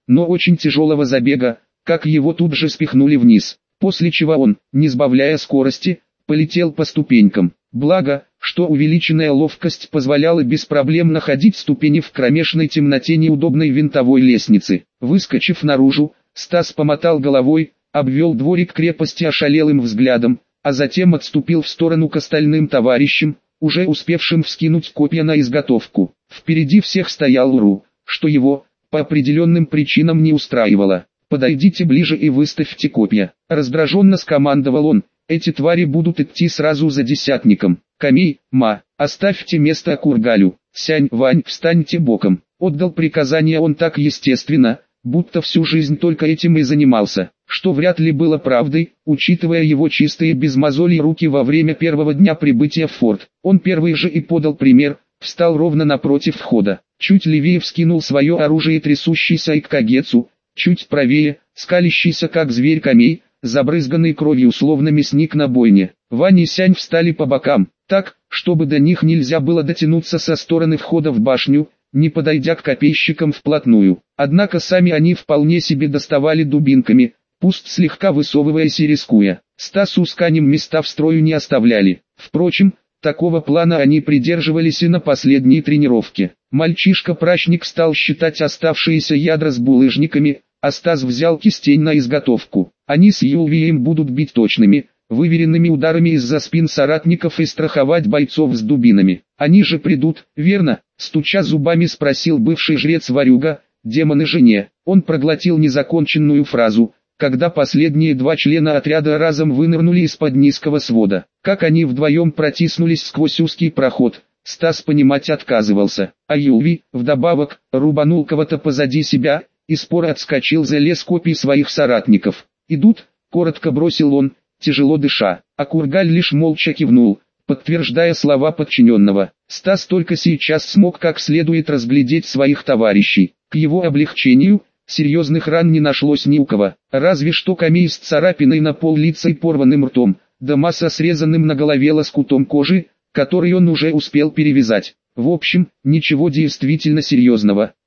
A: но очень тяжелого забега, как его тут же спихнули вниз, после чего он, не сбавляя скорости, полетел по ступенькам. Благо, что увеличенная ловкость позволяла без проблем находить ступени в кромешной темноте неудобной винтовой лестницы. Выскочив наружу, Стас помотал головой, обвел дворик крепости ошалелым взглядом, а затем отступил в сторону к остальным товарищам, уже успевшим вскинуть копья на изготовку. Впереди всех стоял Уру, что его, по определенным причинам, не устраивало. «Подойдите ближе и выставьте копья», — раздраженно скомандовал он. «Эти твари будут идти сразу за десятником. Камей, Ма, оставьте место Акургалю. Сянь, Вань, встаньте боком». Отдал приказание он так естественно, будто всю жизнь только этим и занимался, что вряд ли было правдой, учитывая его чистые без мозолей руки во время первого дня прибытия в форт. Он первый же и подал пример, встал ровно напротив входа, чуть левее вскинул свое оружие трясущийся Иккагецу, чуть правее, скалящийся как зверь Камей, забрызганный кровью словно мясник на бойне. Вань и Сянь встали по бокам, так, чтобы до них нельзя было дотянуться со стороны входа в башню, не подойдя к копейщикам вплотную. Однако сами они вполне себе доставали дубинками, пусть слегка высовываясь и рискуя. Стасу с Канем места в строю не оставляли. Впрочем, такого плана они придерживались и на последней тренировке. Мальчишка-прачник стал считать оставшиеся ядра с булыжниками, а Стас взял кистень на изготовку. Они с Юлвием будут бить точными, выверенными ударами из-за спин соратников и страховать бойцов с дубинами. Они же придут, верно? Стуча зубами спросил бывший жрец-ворюга, демоны жене. Он проглотил незаконченную фразу, когда последние два члена отряда разом вынырнули из-под низкого свода. Как они вдвоем протиснулись сквозь узкий проход, Стас понимать отказывался. А Юлви, вдобавок, рубанул кого-то позади себя, и споро отскочил за лес копий своих соратников. «Идут», — коротко бросил он, тяжело дыша. А Кургаль лишь молча кивнул, подтверждая слова подчиненного. Стас только сейчас смог как следует разглядеть своих товарищей. К его облегчению, серьезных ран не нашлось ни у кого, разве что Камей с царапиной на пол лица и порванным ртом, да Ма со срезанным на голове лоскутом кожи, который он уже успел перевязать. В общем, ничего действительно серьезного.